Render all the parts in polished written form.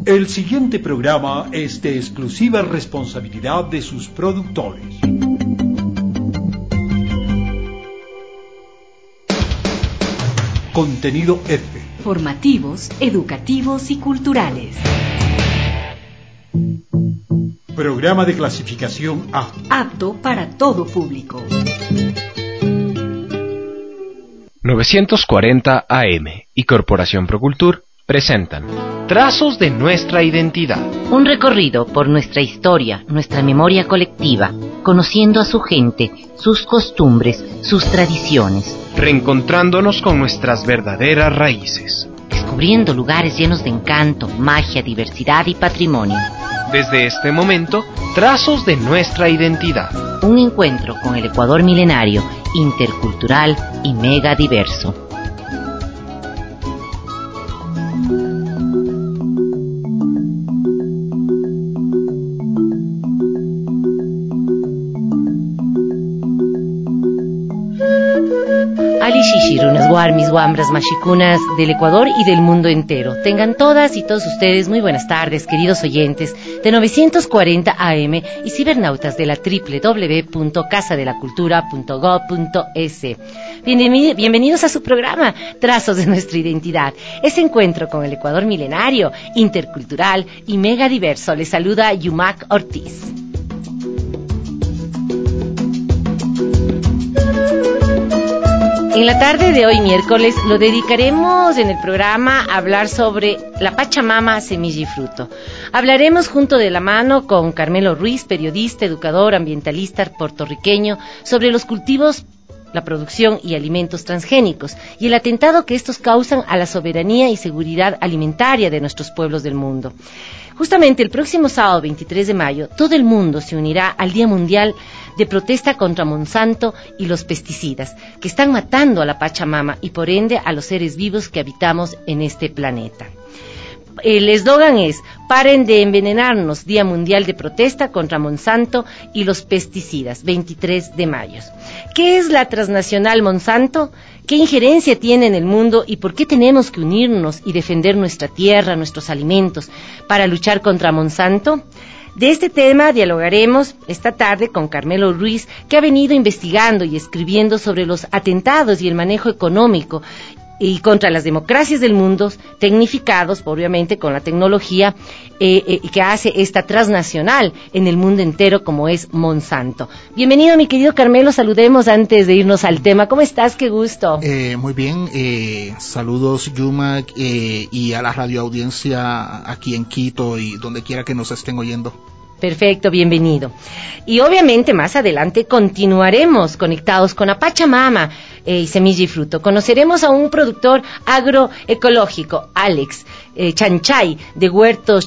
El siguiente programa es de exclusiva responsabilidad de sus productores. Contenido F. Formativos, educativos y culturales. Programa de clasificación A. Apto para todo público. 940 AM y Corporación Procultur presentan Trazos de nuestra identidad. Un recorrido por nuestra historia, nuestra memoria colectiva, conociendo a su gente, sus costumbres, sus tradiciones. Reencontrándonos con nuestras verdaderas raíces. Descubriendo lugares llenos de encanto, magia, diversidad y patrimonio. Desde este momento, Trazos de nuestra identidad. Un encuentro con el Ecuador milenario, intercultural y mega diverso. Alishishirunas, guarmis, guambras, machicunas del Ecuador y del mundo entero. Tengan todas y todos ustedes muy buenas tardes, queridos oyentes de 940 AM y cibernautas de la www.casadelacultura.gov.es. Bienvenidos a su programa Trazos de nuestra identidad. Ese encuentro con el Ecuador milenario, intercultural y mega diverso. Les saluda Yumac Ortiz. En la tarde de hoy, miércoles, lo dedicaremos en el programa a hablar sobre la Pachamama, semilla y fruto. Hablaremos junto de la mano con Carmelo Ruiz, periodista, educador, ambientalista puertorriqueño, sobre los cultivos, la producción y alimentos transgénicos y el atentado que estos causan a la soberanía y seguridad alimentaria de nuestros pueblos del mundo. Justamente el próximo sábado 23 de mayo, todo el mundo se unirá al Día Mundial de protesta contra Monsanto y los pesticidas, que están matando a la Pachamama y por ende a los seres vivos que habitamos en este planeta. El eslogan es: paren de envenenarnos, Día Mundial de Protesta contra Monsanto y los pesticidas, 23 de mayo. ¿Qué es la transnacional Monsanto? ¿Qué injerencia tiene en el mundo y por qué tenemos que unirnos y defender nuestra tierra, nuestros alimentos, para luchar contra Monsanto? De este tema dialogaremos esta tarde con Carmelo Ruiz, que ha venido investigando y escribiendo sobre los atentados y el manejo económico y contra las democracias del mundo, tecnificados, obviamente, con la tecnología que hace esta transnacional en el mundo entero como es Monsanto. Bienvenido, mi querido Carmelo, saludemos antes de irnos al tema. ¿Cómo estás? Qué gusto. Muy bien, saludos Yumac y a la radioaudiencia aquí en Quito y donde quiera que nos estén oyendo. Perfecto, bienvenido. Y obviamente más adelante continuaremos conectados con la Pachamama y semilla y fruto. Conoceremos a un productor agroecológico, Alex Chanchay, de Huertos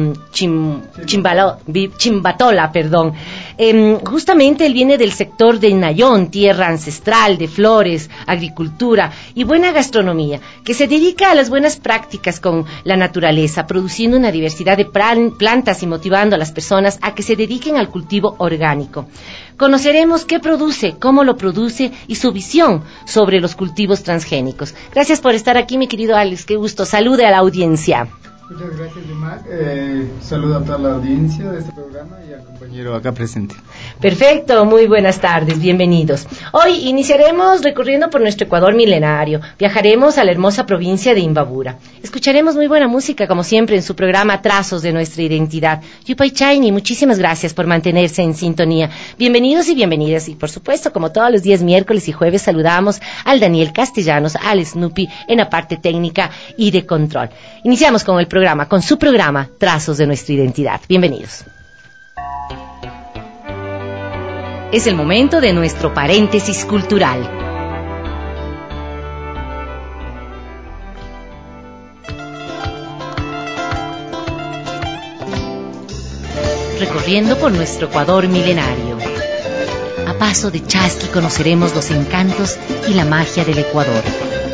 Chimbatola. Justamente él viene del sector del Nayón, tierra ancestral de flores, agricultura y buena gastronomía, que se dedica a las buenas prácticas con la naturaleza, produciendo una diversidad de plantas y motivando a las personas a que se dediquen al cultivo orgánico. Conoceremos qué produce, cómo lo produce y su visión sobre los cultivos transgénicos. Gracias por estar aquí, mi querido Alex, qué gusto. Salude a la audiencia. Muchas gracias, Yumac. Saludo a toda la audiencia de este programa y al compañero acá presente. Perfecto, muy buenas tardes, bienvenidos. Hoy iniciaremos recorriendo por nuestro Ecuador milenario. Viajaremos a la hermosa provincia de Imbabura. Escucharemos muy buena música, como siempre, en su programa Trazos de nuestra identidad. Yupay Chaini, muchísimas gracias por mantenerse en sintonía. Bienvenidos y bienvenidas. Y por supuesto, como todos los días miércoles y jueves, saludamos al Daniel Castellanos, al Snoopy en la parte técnica y de control. Iniciamos con su programa Trazos de nuestra identidad. Bienvenidos. Es el momento de nuestro paréntesis cultural. Recorriendo por nuestro Ecuador milenario. A paso de chasqui conoceremos los encantos y la magia del Ecuador.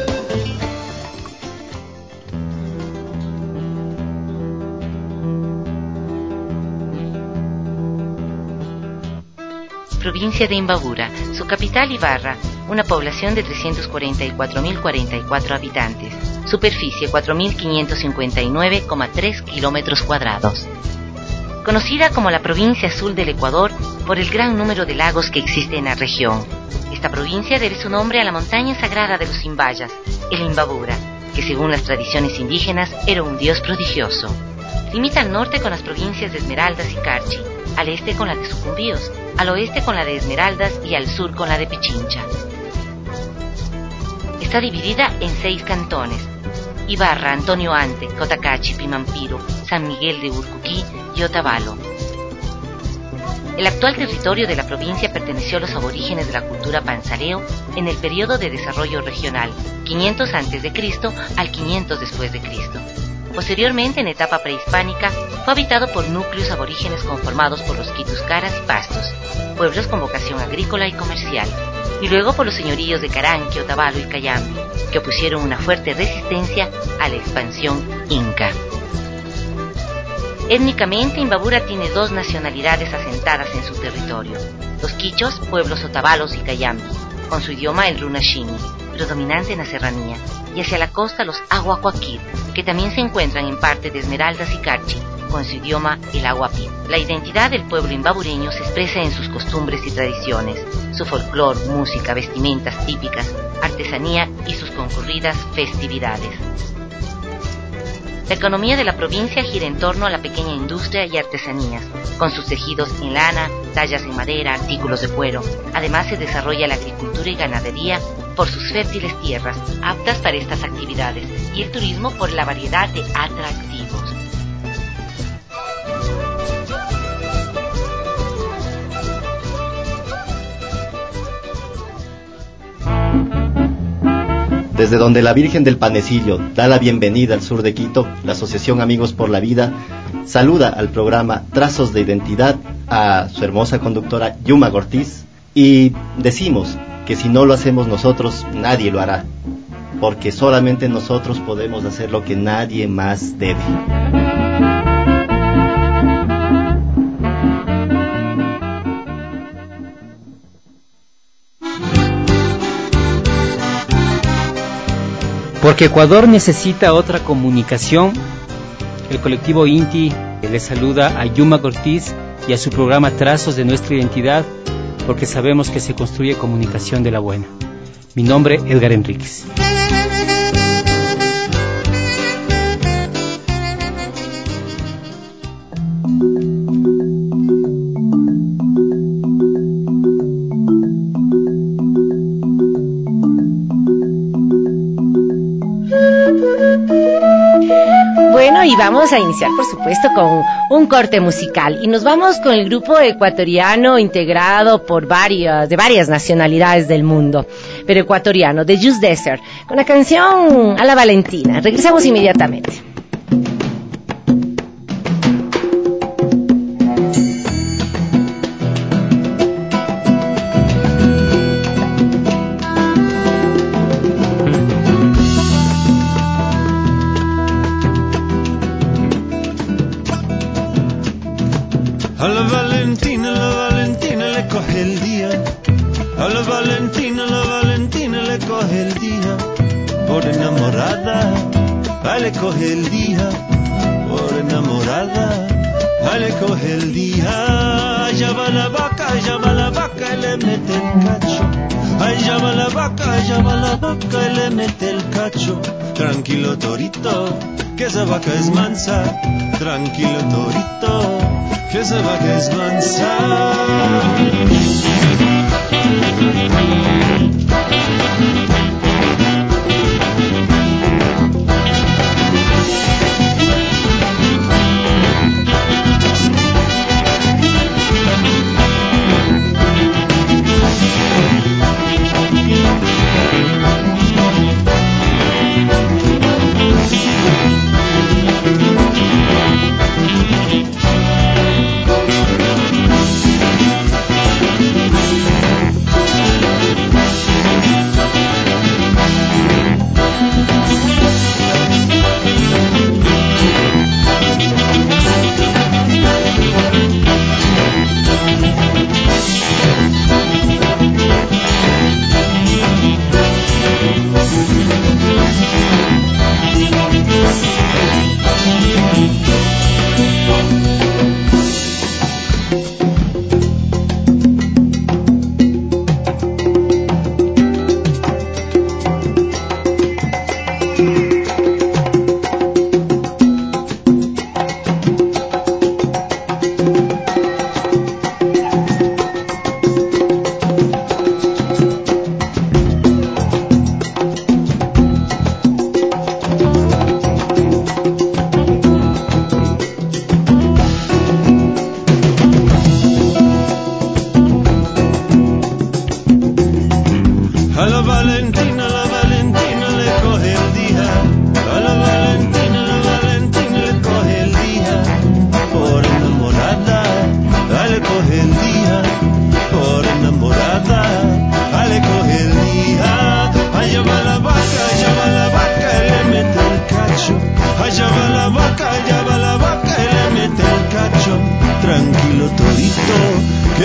Provincia de Imbabura, su capital Ibarra, una población de 344.044 habitantes. superficie 4.559,3 kilómetros cuadrados. Conocida como la provincia azul del Ecuador por el gran número de lagos que existe en la región. Esta provincia debe su nombre a la montaña sagrada de los Imbayas, el Imbabura, que según las tradiciones indígenas era un dios prodigioso. Limita al norte con las provincias de Esmeraldas y Carchi, al este con la de Sucumbíos, al oeste con la de Esmeraldas y al sur con la de Pichincha. Está dividida en 6 cantones: Ibarra, Antonio Ante, Cotacachi, Pimampiro, San Miguel de Urcuquí y Otavalo. El actual territorio de la provincia perteneció a los aborígenes de la cultura panzareo en el periodo de desarrollo regional, 500 a.C. al 500 después de Cristo. Posteriormente, en etapa prehispánica, fue habitado por núcleos aborígenes conformados por los quituscaras y pastos, pueblos con vocación agrícola y comercial, y luego por los señoríos de Caranqui, Otavalo y Cayambi, que opusieron una fuerte resistencia a la expansión inca. Étnicamente, Imbabura tiene 2 nacionalidades asentadas en su territorio: los quichos, pueblos otavalos y cayambi, con su idioma el runashini, predominante en la serranía, y hacia la costa los aguacuaquir, que también se encuentran en parte de Esmeraldas y Carchi, con su idioma el aguapit. La identidad del pueblo imbabureño se expresa en sus costumbres y tradiciones, su folclor, música, vestimentas típicas, artesanía y sus concurridas festividades. La economía de la provincia gira en torno a la pequeña industria y artesanías, con sus tejidos en lana, tallas en madera, artículos de cuero. Además, se desarrolla la agricultura y ganadería por sus fértiles tierras, aptas para estas actividades, y el turismo por la variedad de atractivos. Desde donde la Virgen del Panecillo da la bienvenida al sur de Quito, la Asociación Amigos por la Vida saluda al programa Trazos de Identidad a su hermosa conductora Yuma Ortiz, y decimos que si no lo hacemos nosotros, nadie lo hará, porque solamente nosotros podemos hacer lo que nadie más debe. Porque Ecuador necesita otra comunicación, el colectivo INTI le saluda a Yuma Ortiz y a su programa Trazos de Nuestra Identidad, porque sabemos que se construye comunicación de la buena. Mi nombre, Edgar Enríquez. Bueno, y vamos a iniciar, por supuesto, con un corte musical. Y nos vamos con el grupo ecuatoriano integrado por varias nacionalidades del mundo, pero ecuatoriano, The Juice Desert, con la canción A la Valentina. Regresamos inmediatamente. A la Valentina le coge el día. A la Valentina le coge el día. Por enamorada, le coge el día. Por enamorada, le coge el día. Allá va la vaca y le mete el cacho. Allá va la vaca y le mete el cacho. Tranquilo torito, que esa vaca es mansa. Tranquilo torito, que esa vaca es mansa.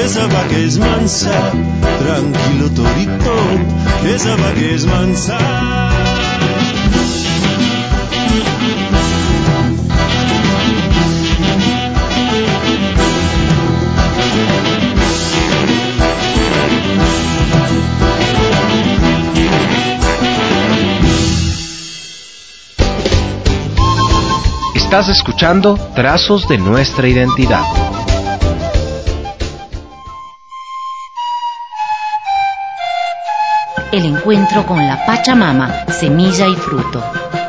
esa vaca es mansa, tranquilo torito, esa vaca es mansa. Estás escuchando Trazos de Nuestra Identidad. El encuentro con la Pachamama, semilla y fruto.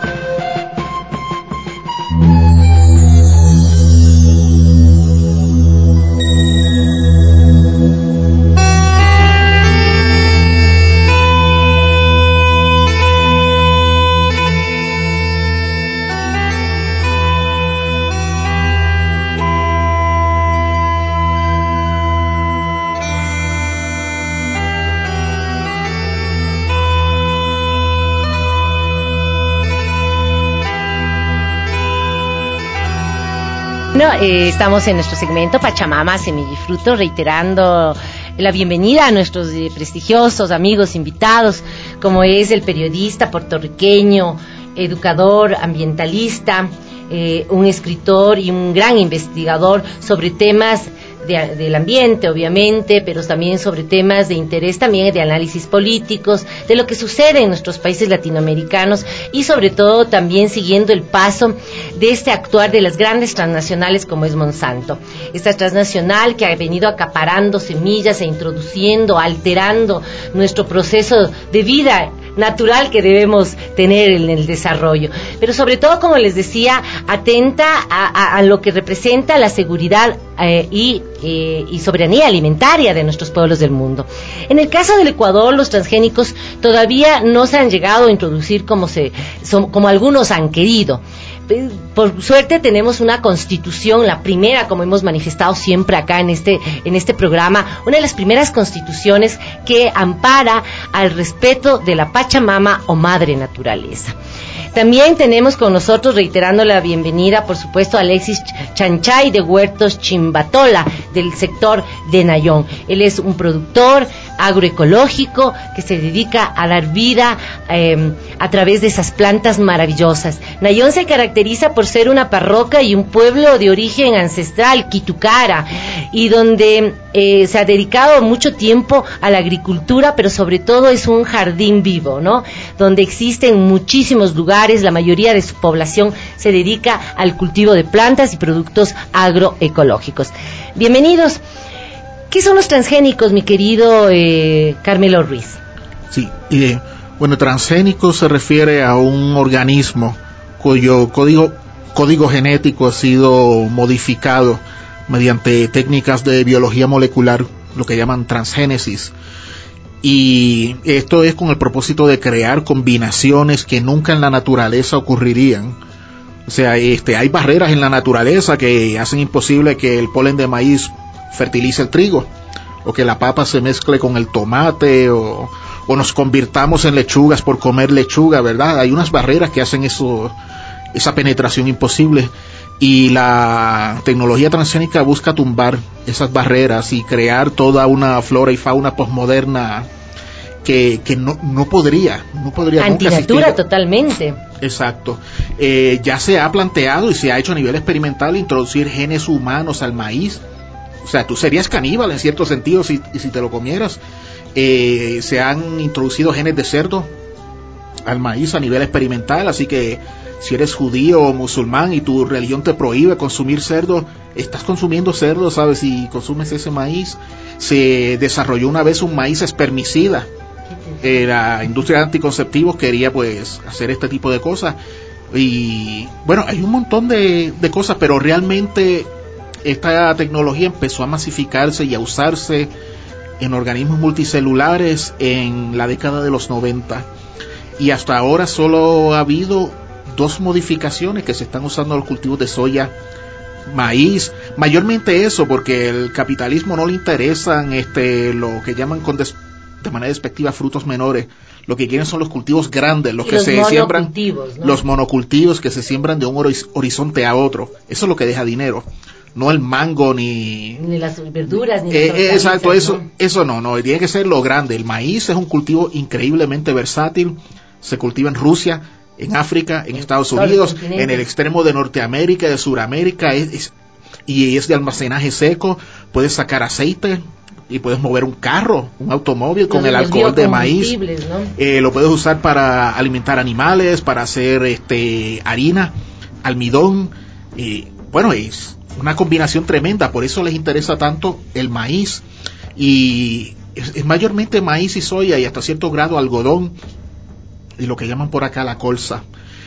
Bueno, estamos en nuestro segmento Pachamama, Semilla y Fruto, reiterando la bienvenida a nuestros prestigiosos amigos invitados, como es el periodista puertorriqueño, educador, ambientalista, un escritor y un gran investigador sobre temas del ambiente, obviamente, pero también sobre temas de interés también de análisis políticos, de lo que sucede en nuestros países latinoamericanos y sobre todo también siguiendo el paso de este actuar de las grandes transnacionales como es Monsanto. Esta transnacional que ha venido acaparando semillas e introduciendo, alterando nuestro proceso de vida natural que debemos tener en el desarrollo, pero sobre todo, como les decía, atenta a lo que representa la seguridad y soberanía alimentaria de nuestros pueblos del mundo. En el caso del Ecuador, los transgénicos todavía no se han llegado a introducir como algunos han querido. Por suerte tenemos una constitución, la primera, como hemos manifestado siempre acá en este programa, una de las primeras constituciones que ampara al respeto de la Pachamama o Madre Naturaleza. También tenemos con nosotros, reiterando la bienvenida, por supuesto, a Alexis Chanchay de Huertos Chimbatola, del sector de Nayón. Él es un productor agroecológico que se dedica a dar vida a través de esas plantas maravillosas. Nayón se caracteriza por ser una parroquia y un pueblo de origen ancestral, Quitucara, y donde se ha dedicado mucho tiempo a la agricultura, pero sobre todo es un jardín vivo, ¿no? Donde existen muchísimos lugares, la mayoría de su población se dedica al cultivo de plantas y productos agroecológicos. Bienvenidos. ¿Qué son los transgénicos, mi querido Carmelo Ruiz? Sí, bueno, transgénico se refiere a un organismo cuyo código genético ha sido modificado mediante técnicas de biología molecular, lo que llaman transgénesis. Y esto es con el propósito de crear combinaciones que nunca en la naturaleza ocurrirían. O sea, hay barreras en la naturaleza que hacen imposible que el polen de maíz fertilice el trigo, o que la papa se mezcle con el tomate, o nos convirtamos en lechugas por comer lechuga, ¿verdad? Hay unas barreras que hacen esa penetración imposible, y la tecnología transgénica busca tumbar esas barreras y crear toda una flora y fauna posmoderna que no podría antinatura nunca totalmente. Exacto. Ya se ha planteado y se ha hecho a nivel experimental introducir genes humanos al maíz. O sea, tú serías caníbal en cierto sentido si te lo comieras. Se han introducido genes de cerdo al maíz a nivel experimental, así que si eres judío o musulmán y tu religión te prohíbe consumir cerdo, estás consumiendo cerdo, ¿sabes? Si consumes ese maíz. Se desarrolló una vez un maíz espermicida. La industria de anticonceptivos quería pues hacer este tipo de cosas. Y bueno, hay un montón de cosas, pero realmente esta tecnología empezó a masificarse y a usarse en organismos multicelulares en la década de los 90. Y hasta ahora solo ha habido 2 modificaciones que se están usando en los cultivos de soya, maíz, mayormente eso, porque el capitalismo no le interesan lo que llaman de manera despectiva frutos menores. Lo que quieren son los cultivos grandes, los que se siembran, ¿no? Los monocultivos que se siembran de un horizonte a otro. Eso es lo que deja dinero. no el mango ni las verduras, ni las exacto, hortalizas, eso no, tiene que ser lo grande. El maíz es un cultivo increíblemente versátil, se cultiva en Rusia, en África, en Estados Unidos, en el extremo de Norteamérica, de Suramérica, y es de almacenaje seco, puedes sacar aceite y puedes mover un carro, un automóvil con el alcohol de maíz, ¿no? Lo puedes usar para alimentar animales, para hacer harina, almidón, bueno, es una combinación tremenda, por eso les interesa tanto el maíz, y es mayormente maíz y soya y hasta cierto grado algodón y lo que llaman por acá la colza.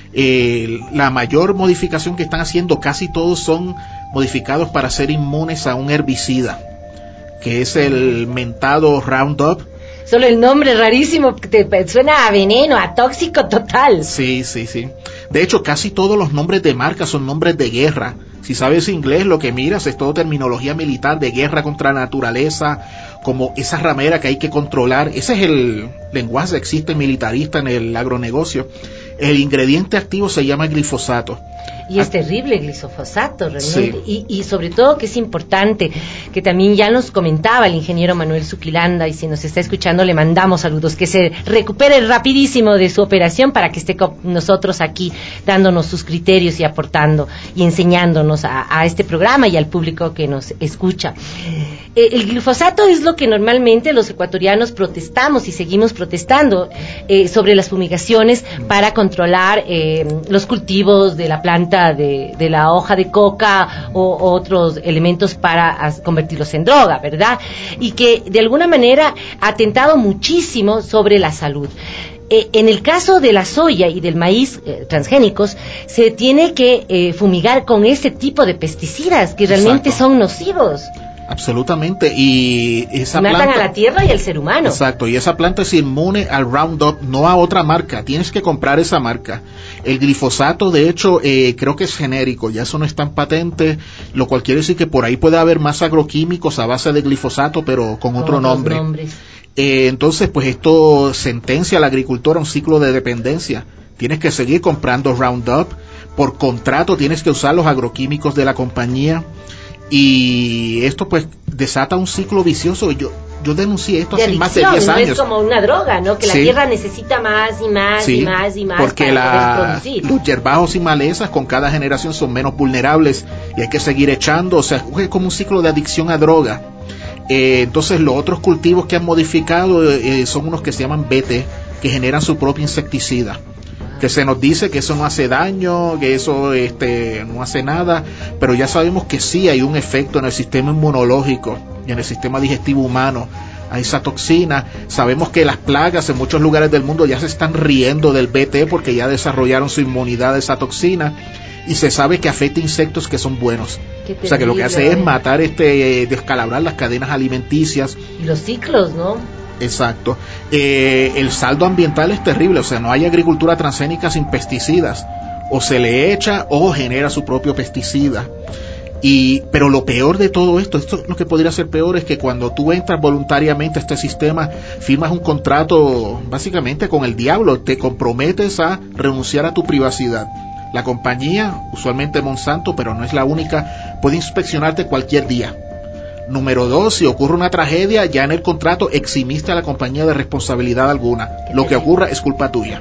La mayor modificación que están haciendo, casi todos son modificados para ser inmunes a un herbicida, que es el mentado Roundup. Solo el nombre rarísimo te suena a veneno, a tóxico total. Sí. De hecho, casi todos los nombres de marca son nombres de guerra. Si sabes inglés, lo que miras es todo terminología militar de guerra contra la naturaleza, como esa ramera que hay que controlar. Ese es el lenguaje que existe militarista en el agronegocio. El ingrediente activo se llama glifosato. Y es terrible el glifosato, realmente. Sí. Y sobre todo que es importante, que también ya nos comentaba el ingeniero Manuel Zuquilanda, y si nos está escuchando le mandamos saludos, que se recupere rapidísimo de su operación para que esté con nosotros aquí dándonos sus criterios y aportando y enseñándonos a este programa y al público que nos escucha. El glifosato es lo que normalmente los ecuatorianos protestamos y seguimos protestando sobre las fumigaciones para controlar los cultivos de la planta de la hoja de coca o otros elementos para convertirlos en droga, ¿verdad? Y que de alguna manera ha atentado muchísimo sobre la salud. En el caso de la soya y del maíz transgénicos, se tiene que fumigar con ese tipo de pesticidas que realmente son nocivos. Absolutamente, y esa matan planta, a la tierra y al ser humano. Exacto, y esa planta es inmune al Roundup, no a otra marca, tienes que comprar esa marca. El glifosato, de hecho, creo que es genérico, ya eso no está en patente, lo cual quiere decir que por ahí puede haber más agroquímicos a base de glifosato, pero con otro nombre. Entonces, pues esto sentencia al agricultor a un ciclo de dependencia. Tienes que seguir comprando Roundup, por contrato tienes que usar los agroquímicos de la compañía, y esto pues desata un ciclo vicioso. Yo denuncié esto hace más de 10 años. No es como una droga, ¿no? Que la tierra necesita más y más y más y más porque para poder producir. Los yerbajos y malezas con cada generación son menos vulnerables y hay que seguir echando, o sea, es como un ciclo de adicción a droga. Entonces los otros cultivos que han modificado son unos que se llaman BT, que generan su propio insecticida, que se nos dice que eso no hace daño, que eso no hace nada, pero ya sabemos que sí hay un efecto en el sistema inmunológico y en el sistema digestivo humano a esa toxina. Sabemos que las plagas en muchos lugares del mundo ya se están riendo del BT porque ya desarrollaron su inmunidad a esa toxina, y se sabe que afecta insectos que son buenos. O sea, que lo que hace es matar, descalabrar las cadenas alimenticias. Y los ciclos, ¿no? Exacto. El saldo ambiental es terrible, o sea, no hay agricultura transgénica sin pesticidas. O se le echa o genera su propio pesticida. Pero lo peor de todo esto lo que podría ser peor es que cuando tú entras voluntariamente a este sistema, firmas un contrato básicamente con el diablo, te comprometes a renunciar a tu privacidad. La compañía, usualmente Monsanto, pero no es la única, puede inspeccionarte cualquier día. Número 2, si ocurre una tragedia, ya en el contrato eximiste a la compañía de responsabilidad alguna. Lo que ocurra es culpa tuya.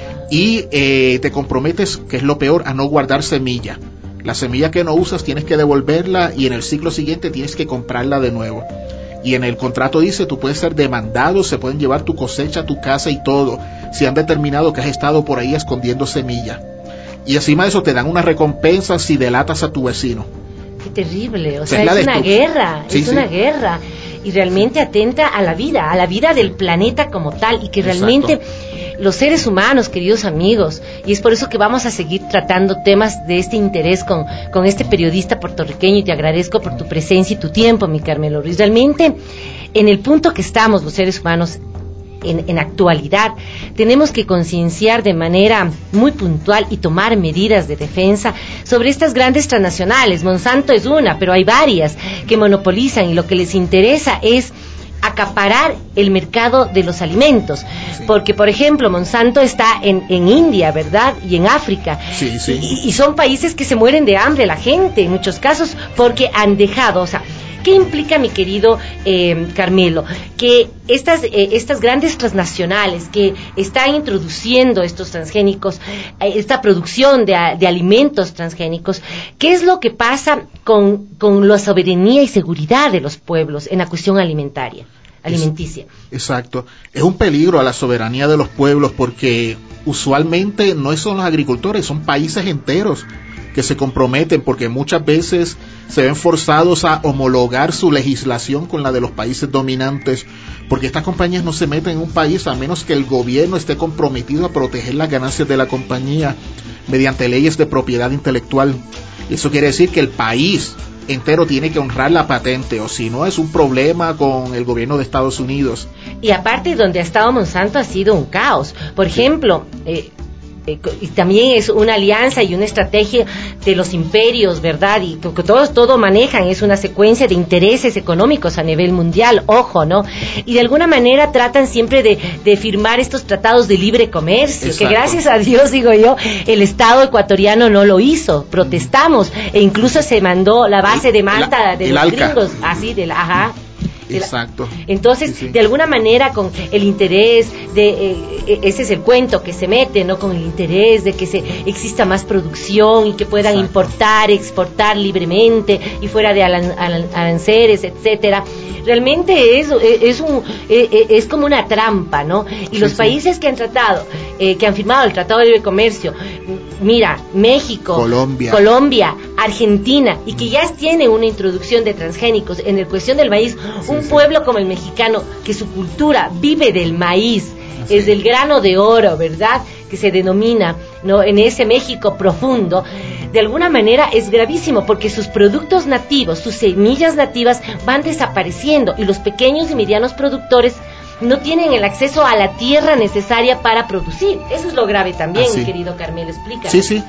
Y te comprometes, que es lo peor, a no guardar semilla. La semilla que no usas tienes que devolverla y en el ciclo siguiente tienes que comprarla de nuevo. Y en el contrato dice, tú puedes ser demandado, se pueden llevar tu cosecha, tu casa y todo, si han determinado que has estado por ahí escondiendo semilla. Y encima de eso te dan una recompensa si delatas a tu vecino. Qué terrible, o sea, es una guerra, es una guerra, y realmente atenta a la vida del planeta como tal, y que realmente los seres humanos, queridos amigos, y es por eso que vamos a seguir tratando temas de este interés con este periodista puertorriqueño, y te agradezco por tu presencia y tu tiempo, mi Carmelo Ruiz. Realmente, en el punto que estamos los seres humanos en actualidad, tenemos que concienciar de manera muy puntual y tomar medidas de defensa sobre estas grandes transnacionales. Monsanto es una, pero hay varias que monopolizan, y lo que les interesa es acaparar el mercado de los alimentos, porque por ejemplo Monsanto está en India, ¿verdad? Y en África, y son países que se mueren de hambre la gente en muchos casos porque han dejado, o sea, ¿qué implica, mi querido Carmelo? Que estas grandes transnacionales que están introduciendo estos transgénicos, esta producción de alimentos transgénicos, ¿qué es lo que pasa con la soberanía y seguridad de los pueblos en la cuestión alimenticia? Exacto. Es un peligro a la soberanía de los pueblos porque usualmente no son los agricultores, son países enteros que se comprometen porque muchas veces se ven forzados a homologar su legislación con la de los países dominantes, porque estas compañías no se meten en un país a menos que el gobierno esté comprometido a proteger las ganancias de la compañía mediante leyes de propiedad intelectual. Eso quiere decir que el país entero tiene que honrar la patente, o si no es un problema con el gobierno de Estados Unidos. Y aparte, donde ha estado Monsanto ha sido un caos. Por ejemplo, y también es una alianza y una estrategia de los imperios, ¿verdad? Y que todo manejan, es una secuencia de intereses económicos a nivel mundial, ojo, ¿no? Y de alguna manera tratan siempre de firmar estos tratados de libre comercio. Exacto. Que gracias a Dios, digo yo, el Estado ecuatoriano no lo hizo, protestamos, e incluso se mandó la base de Malta de los ALCA. Gringos, así, Exacto. Entonces, de alguna manera, con el interés ese es el cuento que se mete, ¿no? Con el interés de que exista más producción y que puedan importar, exportar libremente y fuera de aranceles, etcétera. Realmente es como una trampa, ¿no? Y los países que han firmado el Tratado de Libre Comercio, mira, México, Colombia, Argentina, y que ya tienen una introducción de transgénicos en la cuestión del maíz, un pueblo como el mexicano, que su cultura vive del maíz, es del grano de oro, ¿verdad? Que se denomina, ¿no? En ese México profundo, de alguna manera es gravísimo porque sus productos nativos, sus semillas nativas van desapareciendo y los pequeños y medianos productores no tienen el acceso a la tierra necesaria para producir. Eso es lo grave también, mi querido Carmelo, explícanos. Sí.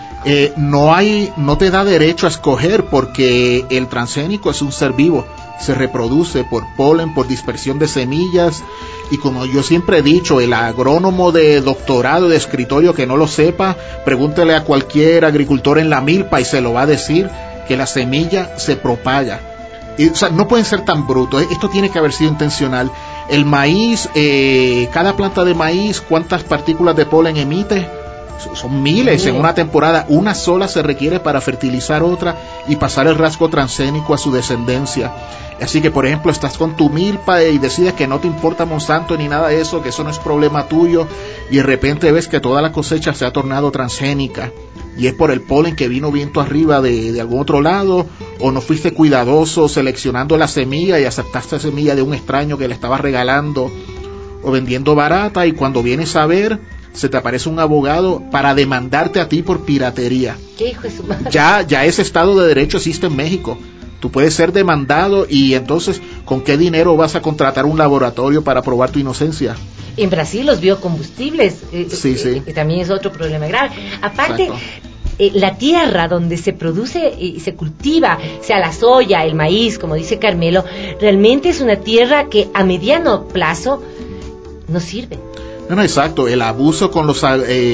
No te da derecho a escoger porque el transgénico es un ser vivo, se reproduce por polen, por dispersión de semillas, y como yo siempre he dicho, el agrónomo de doctorado, de escritorio que no lo sepa, pregúntele a cualquier agricultor en la milpa y se lo va a decir, que la semilla se propaga. O sea, no pueden ser tan brutos, esto tiene que haber sido intencional. El maíz, cada planta de maíz, ¿cuántas partículas de polen emite? Son miles en una temporada. Una sola se requiere para fertilizar otra y pasar el rasgo transgénico a su descendencia. Así que, por ejemplo, estás con tu milpa y decides que no te importa Monsanto ni nada de eso, que eso no es problema tuyo, y de repente ves que toda la cosecha se ha tornado transgénica, y es por el polen que vino viento arriba de algún otro lado, o no fuiste cuidadoso seleccionando la semilla y aceptaste semilla de un extraño que le estaba regalando o vendiendo barata, y cuando vienes a ver, se te aparece un abogado para demandarte a ti por piratería. ¿Qué hijo de su madre? Ya ese Estado de Derecho existe en México. Tú puedes ser demandado, y entonces, ¿con qué dinero vas a contratar un laboratorio para probar tu inocencia? En Brasil los biocombustibles también es otro problema grave. Aparte, la tierra donde se produce y se cultiva, sea la soya, el maíz, como dice Carmelo, realmente es una tierra que a mediano plazo no sirve. No, exacto. El abuso con los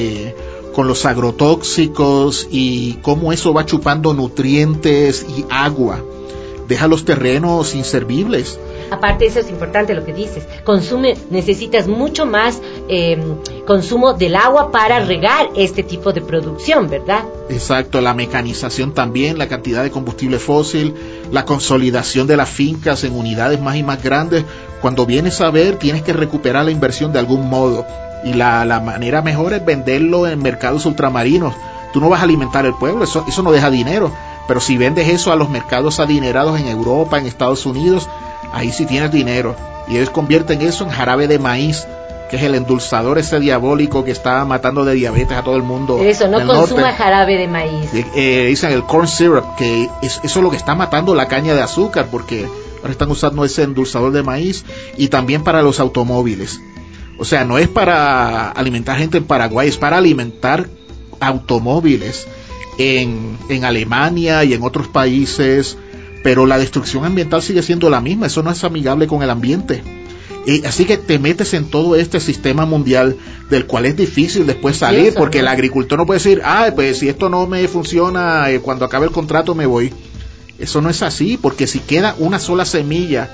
agrotóxicos y cómo eso va chupando nutrientes y agua, deja los terrenos inservibles. Aparte, eso es importante lo que dices, necesitas mucho más consumo del agua para regar este tipo de producción, ¿verdad? Exacto, la mecanización también, la cantidad de combustible fósil, la consolidación de las fincas en unidades más y más grandes. Cuando vienes a ver, tienes que recuperar la inversión de algún modo, y la manera mejor es venderlo en mercados ultramarinos. Tú no vas a alimentar el pueblo, eso no deja dinero, pero si vendes eso a los mercados adinerados en Europa, en Estados Unidos, ahí sí tienes dinero, y ellos convierten eso en jarabe de maíz, que es el endulzador ese diabólico que está matando de diabetes a todo el mundo. Eso, no consuma jarabe de maíz. Dicen el corn syrup, que eso es lo que está matando la caña de azúcar, porque ahora están usando ese endulzador de maíz, y también para los automóviles. O sea, no es para alimentar gente en Paraguay, es para alimentar automóviles en Alemania y en otros países, pero la destrucción ambiental sigue siendo la misma. Eso no es amigable con el ambiente. Así que te metes en todo este sistema mundial del cual es difícil después salir, porque el agricultor no puede decir, pues si esto no me funciona, cuando acabe el contrato me voy. Eso no es así, porque si queda una sola semilla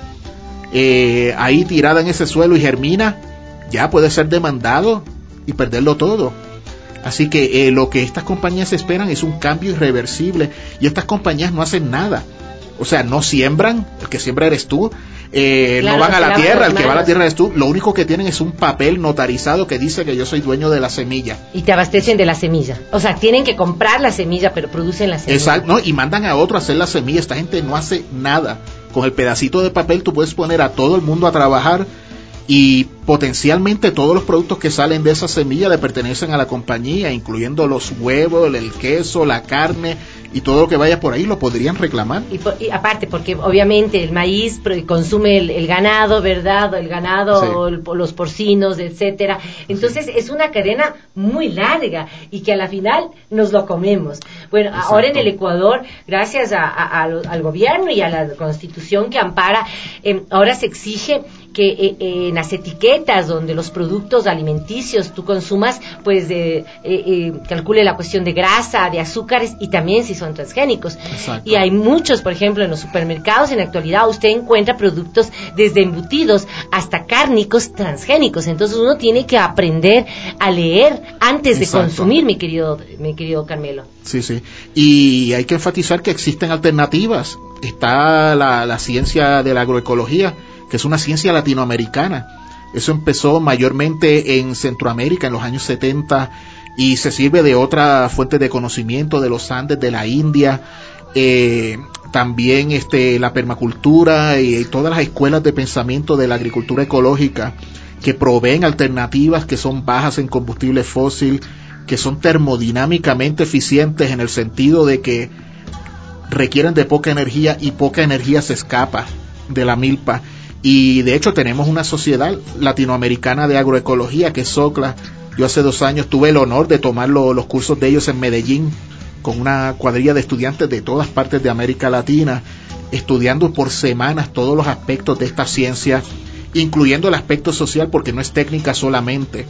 ahí tirada en ese suelo y germina, ya puede ser demandado y perderlo todo. Así que lo que estas compañías esperan es un cambio irreversible, y estas compañías no hacen nada. O sea, no siembran, el que siembra eres tú, no van a la tierra, el que va a la tierra eres tú. Lo único que tienen es un papel notarizado que dice que yo soy dueño de la semilla. Y te abastecen de la semilla. O sea, tienen que comprar la semilla, pero producen la semilla. Exacto, ¿no? Y mandan a otro a hacer la semilla. Esta gente no hace nada. Con el pedacito de papel tú puedes poner a todo el mundo a trabajar, y potencialmente todos los productos que salen de esa semilla le pertenecen a la compañía, incluyendo los huevos, el queso, la carne y todo lo que vaya por ahí lo podrían reclamar. Y aparte, porque obviamente el maíz consume el ganado, ¿verdad? El ganado, sí, los porcinos, etcétera. Entonces es una cadena muy larga y que a la final nos lo comemos. Bueno, exacto. Ahora en el Ecuador, gracias al gobierno y a la Constitución que ampara, ahora se exige que en las etiquetas donde los productos alimenticios tú consumas, pues calcule la cuestión de grasa, de azúcares y también si son transgénicos. Exacto. Y hay muchos, por ejemplo, en los supermercados en la actualidad usted encuentra productos desde embutidos hasta cárnicos transgénicos. Entonces uno tiene que aprender a leer antes de consumir, mi querido Carmelo. Sí, sí. Y hay que enfatizar que existen alternativas. Está la ciencia de la agroecología, que es una ciencia latinoamericana. Eso empezó mayormente en Centroamérica en los años 70 y se sirve de otra fuente de conocimiento de los Andes, de la India, también la permacultura y todas las escuelas de pensamiento de la agricultura ecológica que proveen alternativas que son bajas en combustible fósil, que son termodinámicamente eficientes en el sentido de que requieren de poca energía y poca energía se escapa de la milpa. Y de hecho tenemos una sociedad latinoamericana de agroecología que es SOCLA. Yo hace 2 años tuve el honor de tomar los cursos de ellos en Medellín con una cuadrilla de estudiantes de todas partes de América Latina, estudiando por semanas todos los aspectos de esta ciencia, incluyendo el aspecto social, porque no es técnica solamente.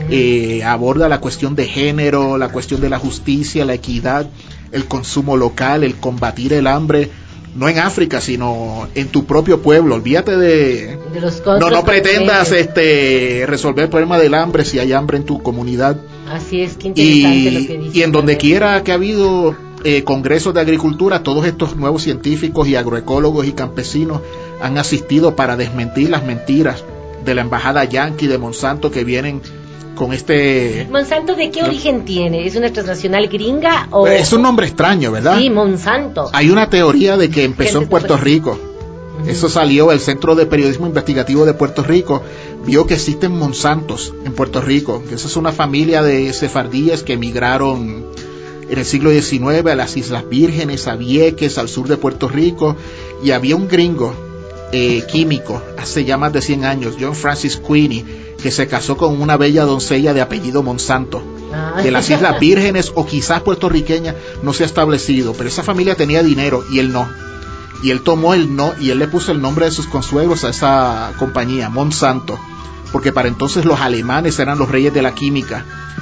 Aborda la cuestión de género, la cuestión de la justicia, la equidad, el consumo local, el combatir el hambre, no en África, sino en tu propio pueblo. Olvídate de los no pretendas resolver el problema del hambre si hay hambre en tu comunidad. Así es, qué interesante lo que dice. Y en donde quiera que ha habido congresos de agricultura, todos estos nuevos científicos y agroecólogos y campesinos han asistido para desmentir las mentiras de la embajada yanqui de Monsanto que vienen con ¿Monsanto de qué origen tiene? ¿Es una transnacional gringa o...? Es un nombre extraño, ¿verdad? Sí, Monsanto. Hay una teoría de que empezó en Puerto Rico. Eso salió, el Centro de Periodismo Investigativo de Puerto Rico vio que existen Monsantos en Puerto Rico. Esa es una familia de sefardíes que emigraron en el siglo XIX a las Islas Vírgenes, a Vieques, al sur de Puerto Rico, y había un gringo químico hace ya más de 100 años, John Francis Queeny, que se casó con una bella doncella de apellido Monsanto, de las Islas Vírgenes o quizás puertorriqueña, no se ha establecido, pero esa familia tenía dinero y él no. Y él tomó y él le puso el nombre de sus consuegros a esa compañía, Monsanto, porque para entonces los alemanes eran los reyes de la química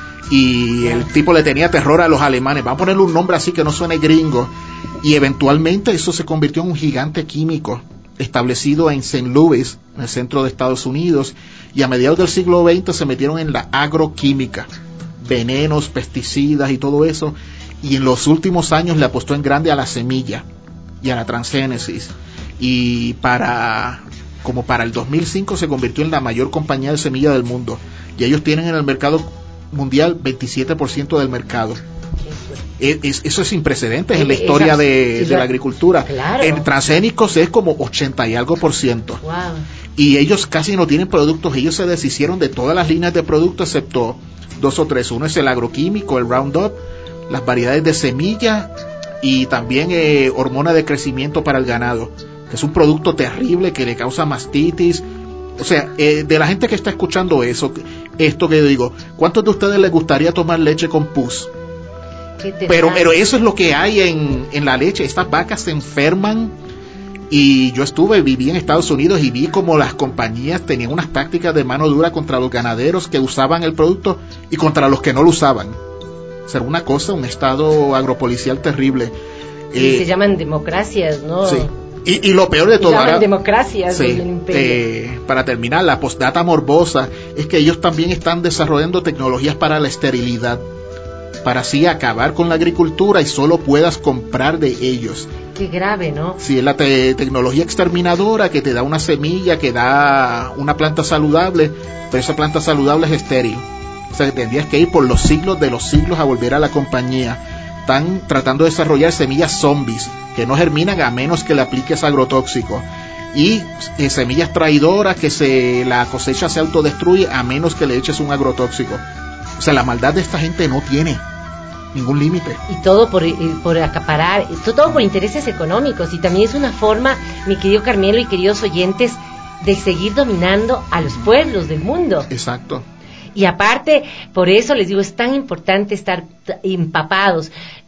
y el tipo le tenía terror a los alemanes. Vamos a ponerle un nombre así que no suene gringo, y eventualmente eso se convirtió en un gigante químico establecido en St. Louis, en el centro de Estados Unidos, y a mediados del siglo XX se metieron en la agroquímica, venenos, pesticidas y todo eso, y en los últimos años le apostó en grande a la semilla y a la transgénesis, y como para el 2005 se convirtió en la mayor compañía de semilla del mundo, y ellos tienen en el mercado mundial 27% del mercado. Eso es sin precedentes en la historia de la agricultura. Claro. En transgénicos es como 80 y algo %. Wow. Y ellos casi no tienen productos. Ellos se deshicieron de todas las líneas de productos excepto 2 o 3. Uno es el agroquímico, el Roundup, las variedades de semilla y también hormona de crecimiento para el ganado, que es un producto terrible que le causa mastitis. O sea, de la gente que está escuchando esto que yo digo, ¿cuántos de ustedes les gustaría tomar leche con pus? Pero eso es lo que hay en la leche. Estas vacas se enferman Y yo viví en Estados Unidos y vi como las compañías tenían unas tácticas de mano dura contra los ganaderos que usaban el producto y contra los que no lo usaban. O sea, una cosa, un estado agropolicial terrible. Sí, se llaman democracias, ¿no? Sí. Y lo peor de todo, ahora, democracias sí, del imperio. Para terminar, la postdata morbosa es que ellos también están desarrollando tecnologías para la esterilidad, para así acabar con la agricultura y solo puedas comprar de ellos. Qué grave, ¿no? Sí, es la tecnología exterminadora que te da una semilla, que da una planta saludable, pero esa planta saludable es estéril. O sea, que tendrías que ir por los siglos de los siglos a volver a la compañía. Están tratando de desarrollar semillas zombies que no germinan a menos que le apliques agrotóxico, y semillas traidoras que la cosecha se autodestruye a menos que le eches un agrotóxico. O sea, la maldad de esta gente no tiene ningún límite. Y todo por acaparar, todo por intereses económicos, y también es una forma, mi querido Carmelo y queridos oyentes, de seguir dominando a los pueblos del mundo. Exacto. Y aparte, por eso les digo, es tan importante estar empapados,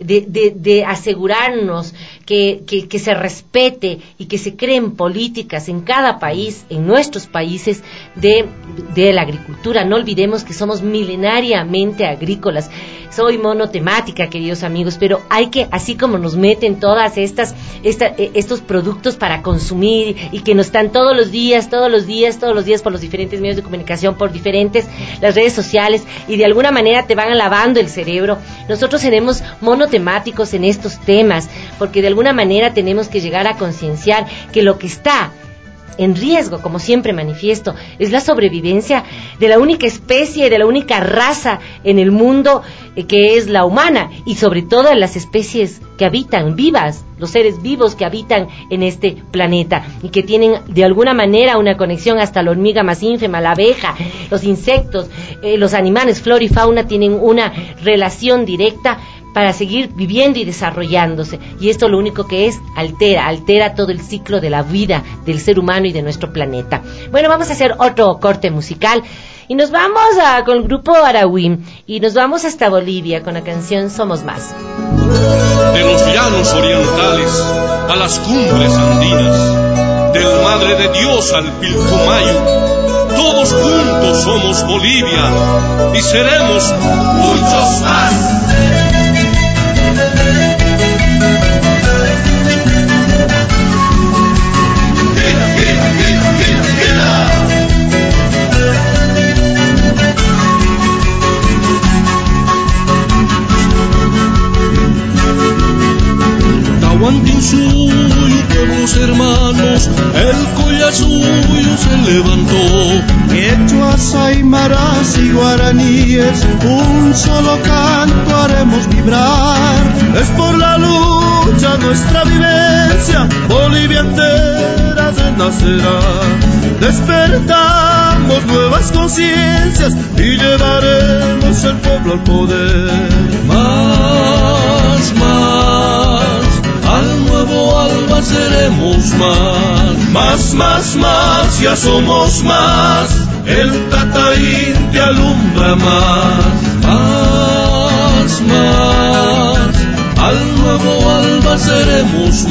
de asegurarnos que se respete y que se creen políticas en cada país, en nuestros países, de la agricultura. No olvidemos que somos milenariamente agrícolas. Soy monotemática, queridos amigos, pero hay que, así como nos meten todas estos productos para consumir y que nos están todos los días por los diferentes medios de comunicación, por las redes sociales, y de alguna manera te van lavando el cerebro. Nosotros seremos monotemáticos en estos temas, porque de alguna manera tenemos que llegar a concienciar que lo que está en riesgo, como siempre manifiesto, es la sobrevivencia de la única especie, de la única raza en el mundo, que es la humana, y sobre todo las especies que habitan vivas, los seres vivos que habitan en este planeta y que tienen de alguna manera una conexión, hasta la hormiga más ínfima, la abeja, los insectos, los animales, flora y fauna tienen una relación directa para seguir viviendo y desarrollándose, y esto lo único que es altera todo el ciclo de la vida del ser humano y de nuestro planeta. Bueno, vamos a hacer otro corte musical y nos vamos con el grupo Arahuim, y nos vamos hasta Bolivia con la canción Somos Más. De los llanos orientales a las cumbres andinas, del Madre de Dios al Pilcomayo, todos juntos somos Bolivia y seremos muchos más. Tahuantinsuyo, pueblos hermanos, el Collasuyo se levantó. Quechuas, aymaras y guaraníes, un solo canto haremos vibrar. Es por la lucha nuestra vivencia, Bolivia entera renacerá. Despertamos nuevas conciencias y llevaremos el pueblo al poder. Más, al nuevo alba seremos más, ya somos más, el Tataín te alumbra más, al nuevo alba seremos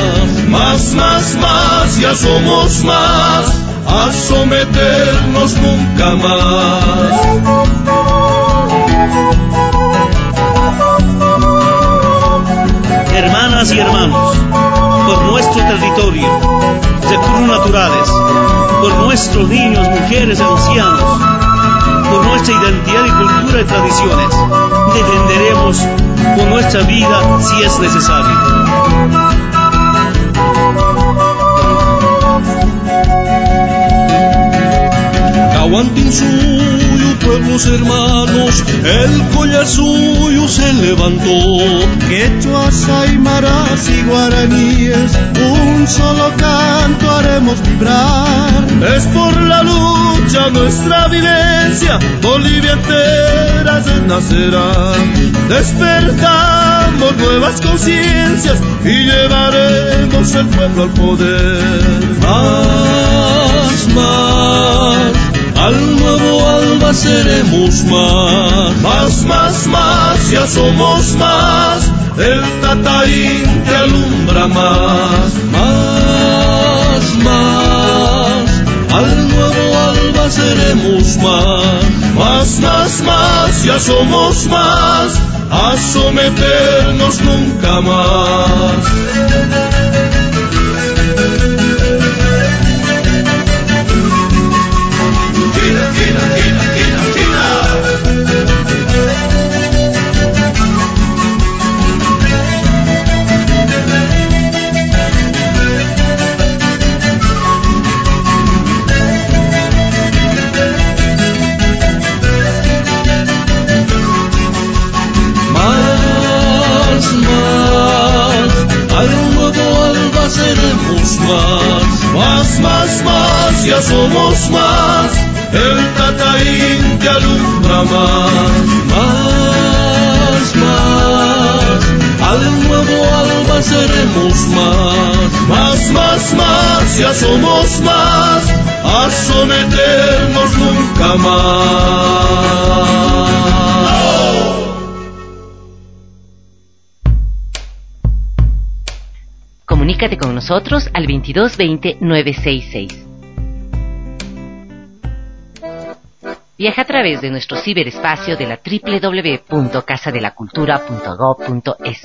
más, ya somos más, a someternos nunca más. Hermanas y hermanos, por nuestro territorio, recursos naturales, por nuestros niños, mujeres y ancianos, por nuestra identidad y cultura y tradiciones, defenderemos con nuestra vida si es necesario. Tahuantinsuyo, pueblos hermanos, el Collasuyo se levantó. Quechuas, aymaras y guaraníes, un solo canto haremos vibrar. Es por la lucha nuestra vivencia, Bolivia entera renacerá. Despertamos nuevas conciencias y llevaremos el pueblo al poder. Más, al nuevo alba seremos más, ya somos más, el Tataín te alumbra más. más, ya somos más, a someternos nunca más. China, China, China, China, China. Seremos más, ya somos más, el Tata Inti alumbra más, al nuevo alba seremos más, ya somos más, a someternos nunca más. Comunícate con nosotros al 2220-966. Viaja a través de nuestro ciberespacio de la www.casadelacultura.gov.es.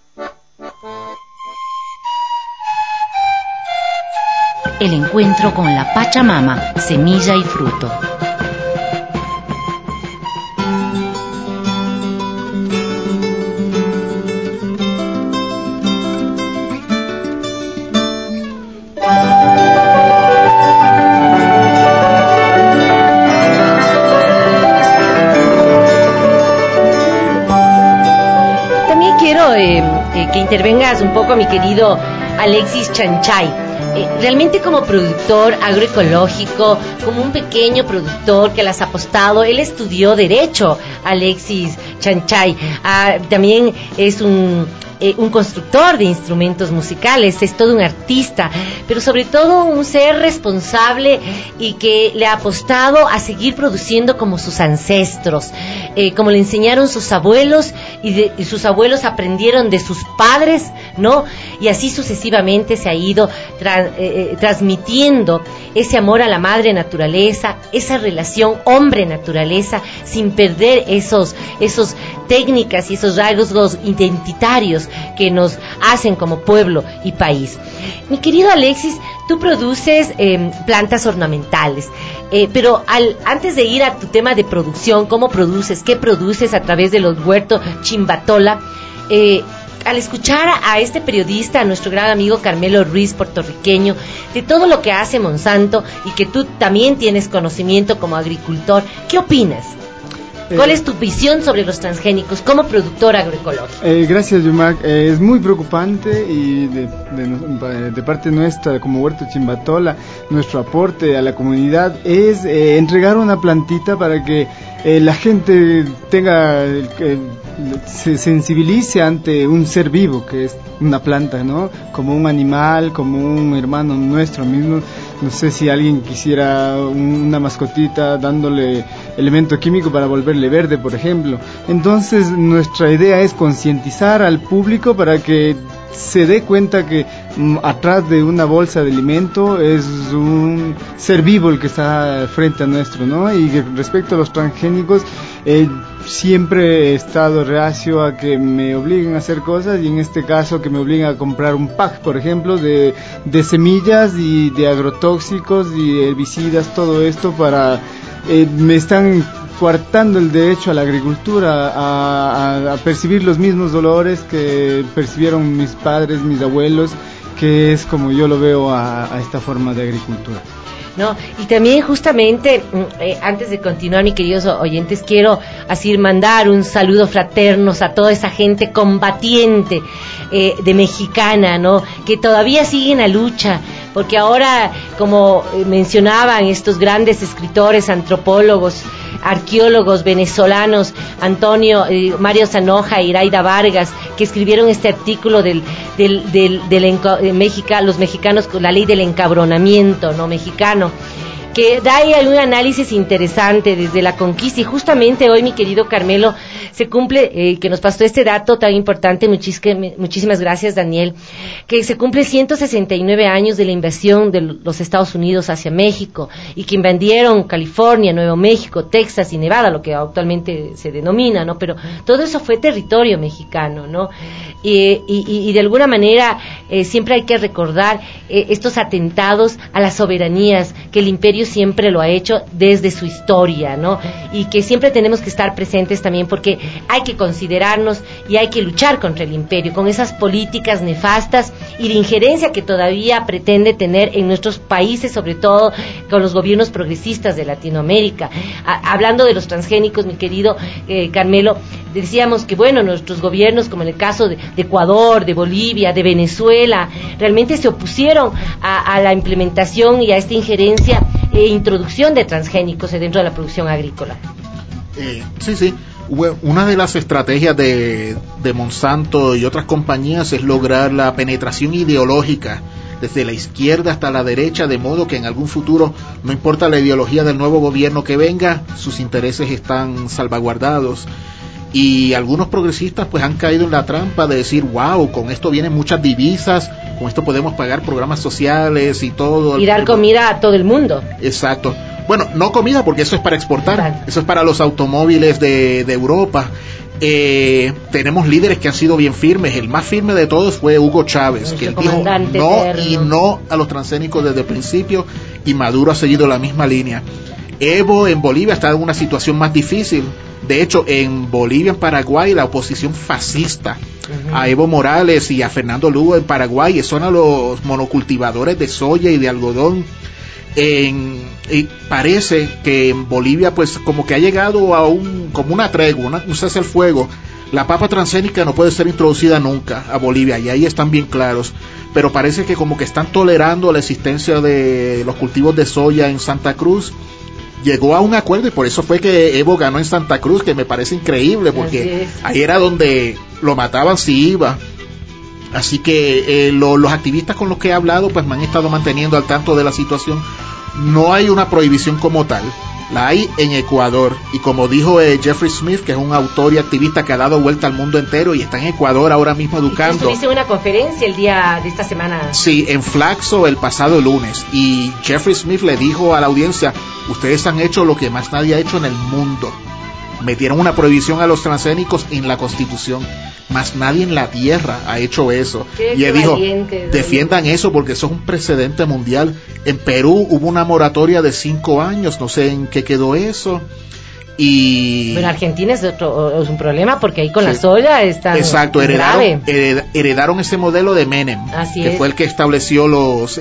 El encuentro con la Pachamama, semilla y fruto. Que intervengas un poco, mi querido Alexis Chanchay. Realmente como productor agroecológico, como un pequeño productor que las ha apostado, él estudió Derecho, Alexis Chanchay. También es un constructor de instrumentos musicales, es todo un artista, pero sobre todo un ser responsable y que le ha apostado a seguir produciendo como sus ancestros, como le enseñaron sus abuelos y sus abuelos aprendieron de sus padres, ¿no? Y así sucesivamente se ha ido transmitiendo ese amor a la madre naturaleza, esa relación hombre-naturaleza, sin perder esos técnicas y esos rasgos identitarios que nos hacen como pueblo y país. Mi querido Alexis, tú produces plantas ornamentales, pero antes de ir a tu tema de producción, ¿cómo produces? ¿Qué produces a través de los huertos Chimbatola? Al escuchar a este periodista, a nuestro gran amigo Carmelo Ruiz, puertorriqueño, de todo lo que hace Monsanto y que tú también tienes conocimiento como agricultor, ¿qué opinas? ¿Cuál es tu visión sobre los transgénicos como productor agroecológico? Gracias, Yumac. Es muy preocupante y de parte nuestra, como Huerto Chimbatola, nuestro aporte a la comunidad es entregar una plantita para que la gente se sensibilice ante un ser vivo que es una planta, ¿no? Como un animal, como un hermano nuestro mismo. No sé si alguien quisiera una mascotita dándole elemento químico para volverle verde, por ejemplo. Entonces nuestra idea es concientizar al público para que se dé cuenta que atrás de una bolsa de alimento es un ser vivo el que está frente a nuestro, ¿no? Y respecto a los transgénicos, siempre he estado reacio a que me obliguen a hacer cosas, y en este caso que me obliguen a comprar un pack, por ejemplo, de semillas y de agrotóxicos y herbicidas, todo esto para me están coartando el derecho a la agricultura, a percibir los mismos dolores que percibieron mis padres, mis abuelos, que es como yo lo veo a esta forma de agricultura. No, y también justamente, antes de continuar, mis queridos oyentes, quiero así mandar un saludo fraternos a toda esa gente combatiente de mexicana, ¿no? Que todavía siguen la lucha, porque ahora, como mencionaban estos grandes escritores, antropólogos, arqueólogos venezolanos, Mario Zanoja e Iraida Vargas, que escribieron este artículo los mexicanos con la ley del encabronamiento, ¿no? Mexicano, que da ahí un análisis interesante desde la conquista. Y justamente hoy, mi querido Carmelo, se cumple, que nos pasó este dato tan importante, muchísimas gracias, Daniel, que se cumple 169 años de la invasión de los Estados Unidos hacia México, y que invadieron California, Nuevo México, Texas y Nevada, lo que actualmente se denomina, ¿no? Pero todo eso fue territorio mexicano, ¿no? Y de alguna manera siempre hay que recordar estos atentados a las soberanías, que el imperio siempre lo ha hecho desde su historia, ¿no? Y que siempre tenemos que estar presentes también, porque hay que considerarnos y hay que luchar contra el imperio, con esas políticas nefastas y de injerencia que todavía pretende tener en nuestros países, sobre todo con los gobiernos progresistas de Latinoamérica. Hablando de los transgénicos, mi querido Carmelo, decíamos que, bueno, nuestros gobiernos, como en el caso de Ecuador, de Bolivia, de Venezuela, realmente se opusieron a la implementación y a esta injerencia e introducción de transgénicos dentro de la producción agrícola. Sí. Una de las estrategias de Monsanto y otras compañías es lograr la penetración ideológica desde la izquierda hasta la derecha, de modo que en algún futuro, no importa la ideología del nuevo gobierno que venga, sus intereses están salvaguardados. Y algunos progresistas pues han caído en la trampa de decir, wow, con esto vienen muchas divisas, con esto podemos pagar programas sociales y todo. Y dar comida a todo el mundo. Exacto. Bueno, no comida, porque eso es para exportar, claro. Eso es para los automóviles de Europa. Tenemos líderes que han sido bien firmes. El más firme de todos fue Hugo Chávez, que él dijo no eterno. Y no a los transgénicos desde el principio, y Maduro ha seguido la misma línea. Evo en Bolivia está en una situación más difícil. De hecho, en Bolivia, en Paraguay, la oposición fascista a Evo Morales y a Fernando Lugo en Paraguay son a los monocultivadores de soya y de algodón. Y parece que en Bolivia pues como que ha llegado a como una tregua, un cese al fuego. La papa transgénica no puede ser introducida nunca a Bolivia, y ahí están bien claros, pero parece que como que están tolerando la existencia de los cultivos de soya en Santa Cruz. Llegó a un acuerdo y por eso fue que Evo ganó en Santa Cruz, que me parece increíble, porque ahí era donde lo mataban si iba. Así que los activistas con los que he hablado pues me han estado manteniendo al tanto de la situación. No hay una prohibición como tal, la hay en Ecuador, y como dijo Jeffrey Smith, que es un autor y activista que ha dado vuelta al mundo entero y está en Ecuador ahora mismo educando. Estuviste en una conferencia el día de esta semana. Sí, en Flaxo el pasado lunes, y Jeffrey Smith le dijo a la audiencia, ustedes han hecho lo que más nadie ha hecho en el mundo. Metieron una prohibición a los transgénicos en la Constitución, más nadie en la tierra ha hecho eso. Y él dijo, defiendan eso porque eso es un precedente mundial. En Perú hubo una moratoria de 5 años, no sé en qué quedó eso. Y bueno, Argentina es un problema porque ahí con la soya está. Exacto, heredaron ese modelo de Menem, que fue el que estableció los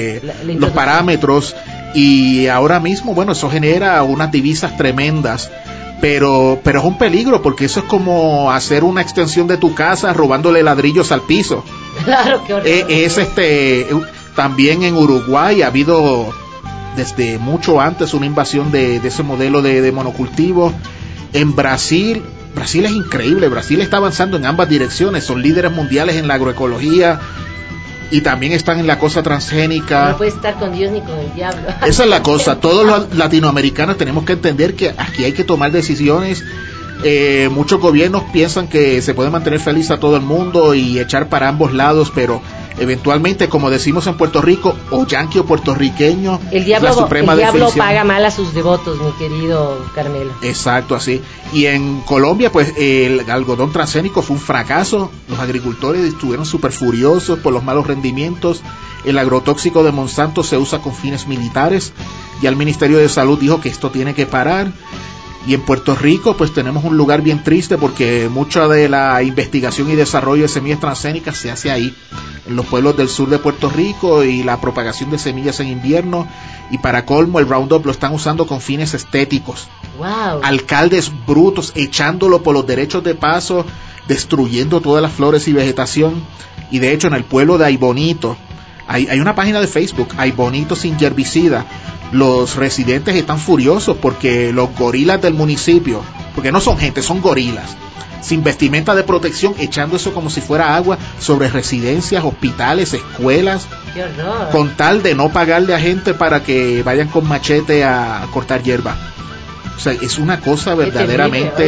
parámetros, y ahora mismo, bueno, eso genera unas divisas tremendas. Pero es un peligro, porque eso es como hacer una extensión de tu casa robándole ladrillos al piso. Claro, qué horror. También en Uruguay ha habido desde mucho antes una invasión de ese modelo de monocultivo. En Brasil es increíble. Brasil está avanzando en ambas direcciones, son líderes mundiales en la agroecología y también están en la cosa transgénica. No puede estar con Dios ni con el diablo. Esa es la cosa. Todos los latinoamericanos tenemos que entender que aquí hay que tomar decisiones. Muchos gobiernos piensan que se puede mantener feliz a todo el mundo y echar para ambos lados, pero eventualmente, como decimos en Puerto Rico, o yanqui o puertorriqueño, el diablo paga mal a sus devotos, mi querido Carmelo. Exacto, así. Y en Colombia, pues el algodón transgénico fue un fracaso. Los agricultores estuvieron súper furiosos por los malos rendimientos. El agrotóxico de Monsanto se usa con fines militares. Ya el Ministerio de Salud dijo que esto tiene que parar. Y en Puerto Rico pues tenemos un lugar bien triste, porque mucha de la investigación y desarrollo de semillas transgénicas se hace ahí, en los pueblos del sur de Puerto Rico, y la propagación de semillas en invierno, y para colmo el Roundup lo están usando con fines estéticos. Wow. Alcaldes brutos echándolo por los derechos de paso, destruyendo todas las flores y vegetación. Y de hecho en el pueblo de Aybonito hay una página de Facebook, Aybonito sin herbicida. Los residentes están furiosos porque los gorilas del municipio, porque no son gente, son gorilas, sin vestimenta de protección, echando eso como si fuera agua sobre residencias, hospitales, escuelas. ¡Qué horror! Con tal de no pagarle a gente para que vayan con machete a cortar hierba. O sea, es una cosa verdaderamente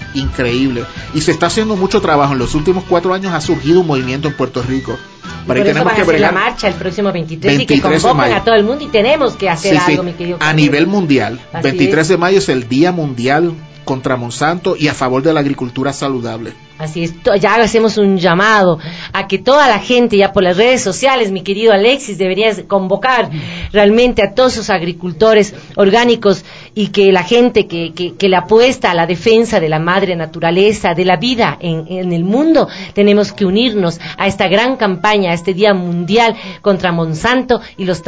increíble. Y se está haciendo mucho trabajo. En los últimos 4 años ha surgido un movimiento en Puerto Rico. Por eso van a hacer la marcha el próximo 23 y que convocan a todo el mundo y tenemos que hacer algo, mi querido Carlos. A nivel mundial. Así 23 de mayo es el Día Mundial contra Monsanto y a favor de la agricultura saludable. Así es, ya hacemos un llamado a que toda la gente, ya por las redes sociales, mi querido Alexis, deberías convocar realmente a todos esos agricultores orgánicos y que la gente que le apuesta a la defensa de la madre naturaleza, de la vida en el mundo, tenemos que unirnos a esta gran campaña, a este Día Mundial contra Monsanto y los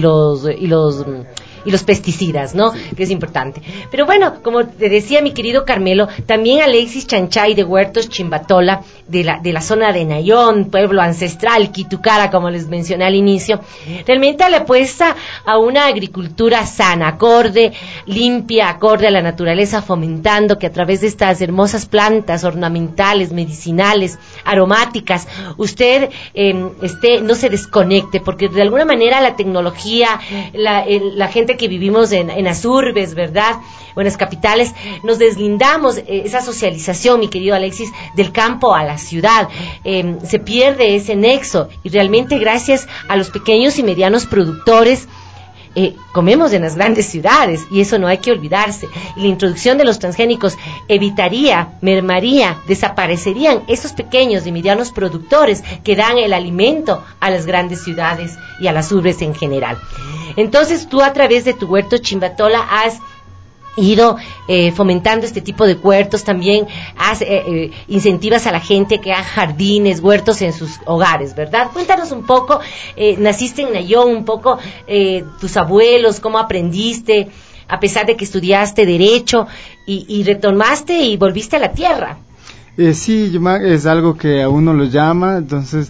pesticidas, ¿no? Sí. Que es importante. Pero bueno, como te decía mi querido Carmelo, también Alexis Chanchay de Huertos Chimbatola, de la zona de Nayón, pueblo ancestral, Quitucara, como les mencioné al inicio, realmente le apuesta a una agricultura sana, acorde, limpia, acorde a la naturaleza, fomentando que a través de estas hermosas plantas ornamentales, medicinales, aromáticas, usted no se desconecte, porque de alguna manera la tecnología, la gente que vivimos en las urbes, ¿verdad?, o en las capitales, nos deslindamos esa socialización, mi querido Alexis, del campo a la ciudad, se pierde ese nexo, y realmente gracias a los pequeños y medianos productores comemos en las grandes ciudades, y eso no hay que olvidarse. Y la introducción de los transgénicos evitaría, mermaría, desaparecerían esos pequeños y medianos productores que dan el alimento a las grandes ciudades y a las urbes en general. Entonces tú, a través de tu huerto Chimbatola, has ido fomentando este tipo de huertos, también incentivas a la gente que haga jardines, huertos en sus hogares, ¿verdad? Cuéntanos un poco, naciste en Nayón, un poco tus abuelos, cómo aprendiste, a pesar de que estudiaste Derecho y retomaste y volviste a la tierra. Sí, es algo que a uno lo llama, entonces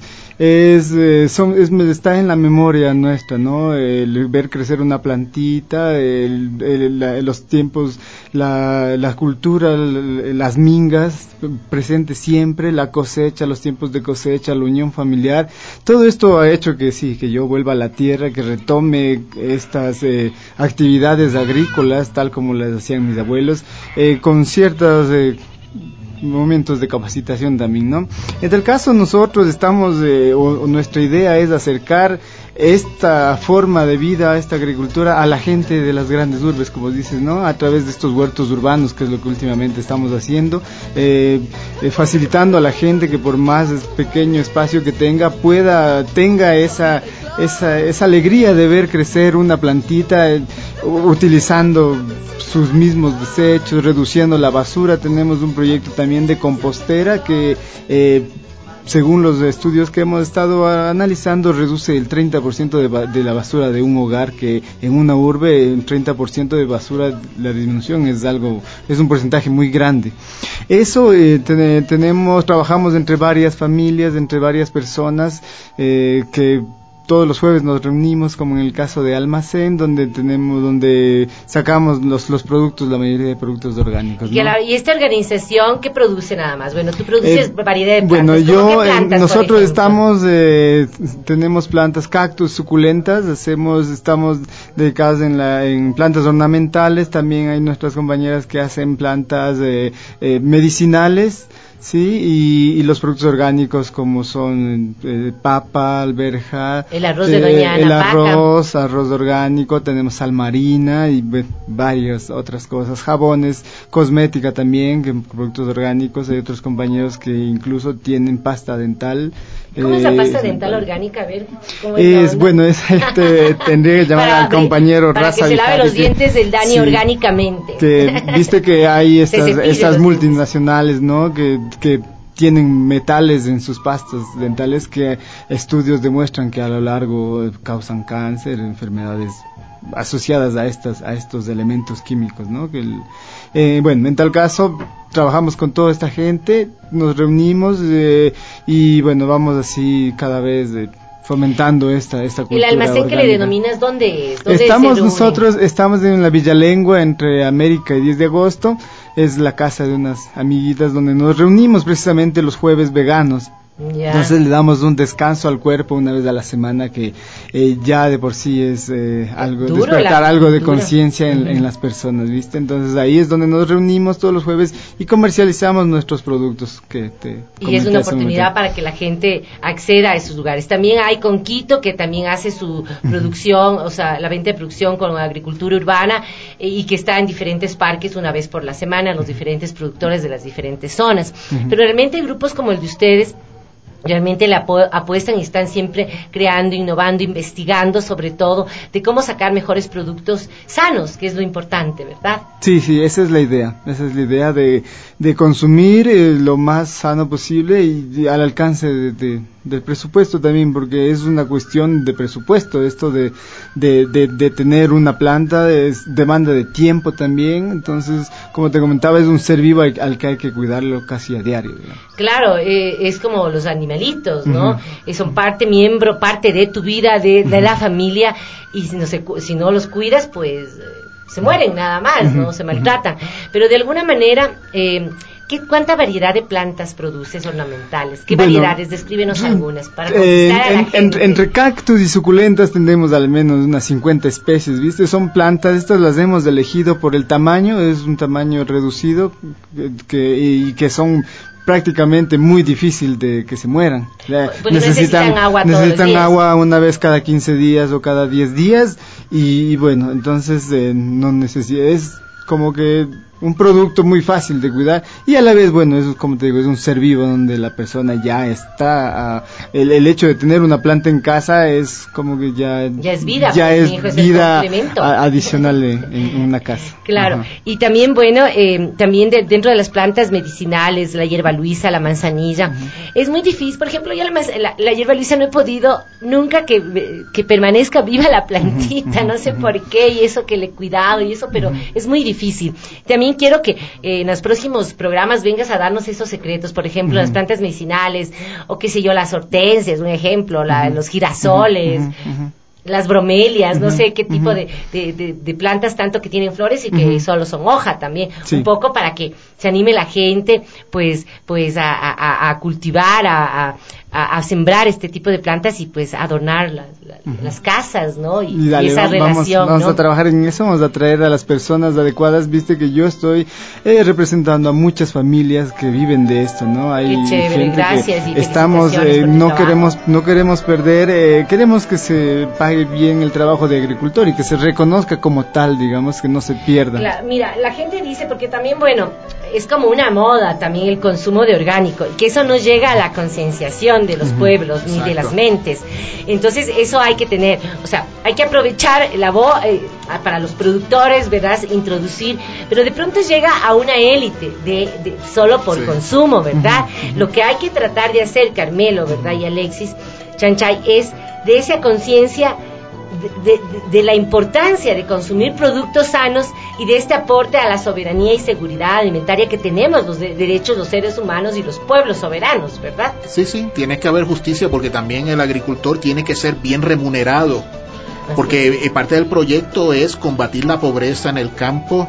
está en la memoria nuestra, ¿no? El ver crecer una plantita, los tiempos, la cultura, las mingas presentes siempre, la cosecha, los tiempos de cosecha, la unión familiar, todo esto ha hecho que yo vuelva a la tierra, que retome estas actividades agrícolas tal como las hacían mis abuelos, con ciertas momentos de capacitación también, ¿no? En el caso nosotros estamos, nuestra idea es acercar esta forma de vida, esta agricultura a la gente de las grandes urbes, como dices, ¿no? A través de estos huertos urbanos, que es lo que últimamente estamos haciendo, facilitando a la gente que por más pequeño espacio que tenga esa alegría de ver crecer una plantita, utilizando sus mismos desechos, reduciendo la basura. Tenemos un proyecto también de compostera que según los estudios que hemos estado analizando, reduce el 30% de la basura de un hogar, que en una urbe un 30% de basura, la disminución es un porcentaje muy grande. Eso trabajamos entre varias familias, entre varias personas, que todos los jueves nos reunimos, como en el caso de Almacén, donde sacamos los productos, la mayoría de productos orgánicos, ¿no? Y esta organización, ¿qué produce nada más? Bueno, tú produces variedad de plantas. Bueno, nosotros tenemos plantas, cactus, suculentas, estamos dedicados en plantas ornamentales. También hay nuestras compañeras que hacen plantas medicinales, sí, y los productos orgánicos como son papa, alberja, el arroz de doña Ana arroz orgánico, tenemos sal marina y varias otras cosas, jabones, cosmética también, productos orgánicos. Hay otros compañeros que incluso tienen pasta dental. ¿Cómo es la pasta dental orgánica? A ver, ¿cómo tendría que llamar al compañero para Raza que se lave los dientes del Dani orgánicamente. Viste que hay estas multinacionales, ¿no? Que tienen metales en sus pastas dentales, que estudios demuestran que a lo largo causan cáncer, enfermedades asociadas a estos elementos químicos, ¿no? En tal caso trabajamos con toda esta gente, nos reunimos y vamos así cada vez fomentando esta cultura. ¿El almacén orgánica que le denominas dónde es? Estamos en la Villalengua, entre América y 10 de agosto. Es la casa de unas amiguitas donde nos reunimos precisamente los jueves veganos. Ya. Entonces le damos un descanso al cuerpo una vez a la semana, que ya de por sí es algo, Duro, despertar algo de duro. conciencia en las personas, ¿viste? Entonces ahí es donde nos reunimos todos los jueves y comercializamos nuestros productos que te Y es una comenté hace un oportunidad momento. para que la gente acceda a esos lugares. También hay Conquito, que también hace su producción, o sea, la venta de producción con agricultura urbana, y que está en diferentes parques una vez por la semana, los diferentes productores de las diferentes zonas. Pero realmente hay grupos como el de ustedes, realmente le apuestan y están siempre creando, innovando, investigando sobre todo de cómo sacar mejores productos sanos, que es lo importante, ¿verdad? Sí, esa es la idea de consumir lo más sano posible y al alcance del presupuesto también, porque es una cuestión de presupuesto, esto de tener una planta demanda de tiempo también, entonces, como te comentaba, es un ser vivo al que hay que cuidarlo casi a diario, digamos. Claro, es como los animalitos, ¿no? Son parte de tu vida, de la familia, y si no los cuidas, pues se mueren nada más, ¿no? Se maltratan. Pero de alguna manera, ¿cuánta variedad de plantas produces ornamentales? ¿Qué variedades? Descríbenos algunas para conquistar a la gente. Entre cactus y suculentas tendremos al menos unas 50 especies, ¿viste? Son plantas, estas las hemos elegido por el tamaño, es un tamaño reducido y que son prácticamente muy difícil de que se mueran. Pues necesitan agua todos los días. Agua una vez cada 15 días o cada 10 días y bueno, entonces no necesita, es como que un producto muy fácil de cuidar y a la vez, bueno, es como te digo, es un ser vivo donde la persona ya está, el hecho de tener una planta en casa es como que ya es vida, ya pues, es mi hijo, vida adicional en una casa. Claro. Ajá. Y también, bueno, también dentro de las plantas medicinales, la hierba luisa, la manzanilla, es muy difícil. Por ejemplo, yo la hierba luisa no he podido nunca que permanezca viva la plantita, no sé por qué, y eso que le he cuidado y eso, pero es muy difícil. También quiero que en los próximos programas vengas a darnos esos secretos, por ejemplo, las plantas medicinales, o qué sé yo, las hortensias, un ejemplo, los girasoles, las bromelias, no sé qué tipo de plantas tanto que tienen flores y que solo son hoja también, un poco para que se anime la gente pues a cultivar, a sembrar este tipo de plantas y pues adornar las casas, ¿no? Y dale, esa relación, vamos ¿no? a trabajar en eso, vamos a traer a las personas adecuadas. Viste que yo estoy representando a muchas familias que viven de esto, ¿no? Hay qué chévere, gente gracias, que y estamos, no queremos perder, queremos que se pague bien el trabajo de agricultor y que se reconozca como tal, digamos, que no se pierda. Mira, la gente dice, porque también, bueno, es como una moda también el consumo de orgánico, y que eso no llega a la concienciación de los pueblos ni de las mentes. Entonces eso hay que tener, o sea, hay que aprovechar la voz para los productores, ¿verdad? Introducir, pero de pronto llega a una élite de solo por consumo, ¿verdad? Lo que hay que tratar de hacer, Carmelo, ¿verdad? Y Alexis Chanchay, es de esa conciencia de la importancia de consumir productos sanos y de este aporte a la soberanía y seguridad alimentaria que tenemos los derechos, los seres humanos y los pueblos soberanos, ¿verdad? Sí, tiene que haber justicia, porque también el agricultor tiene que ser bien remunerado, porque parte del proyecto es combatir la pobreza en el campo,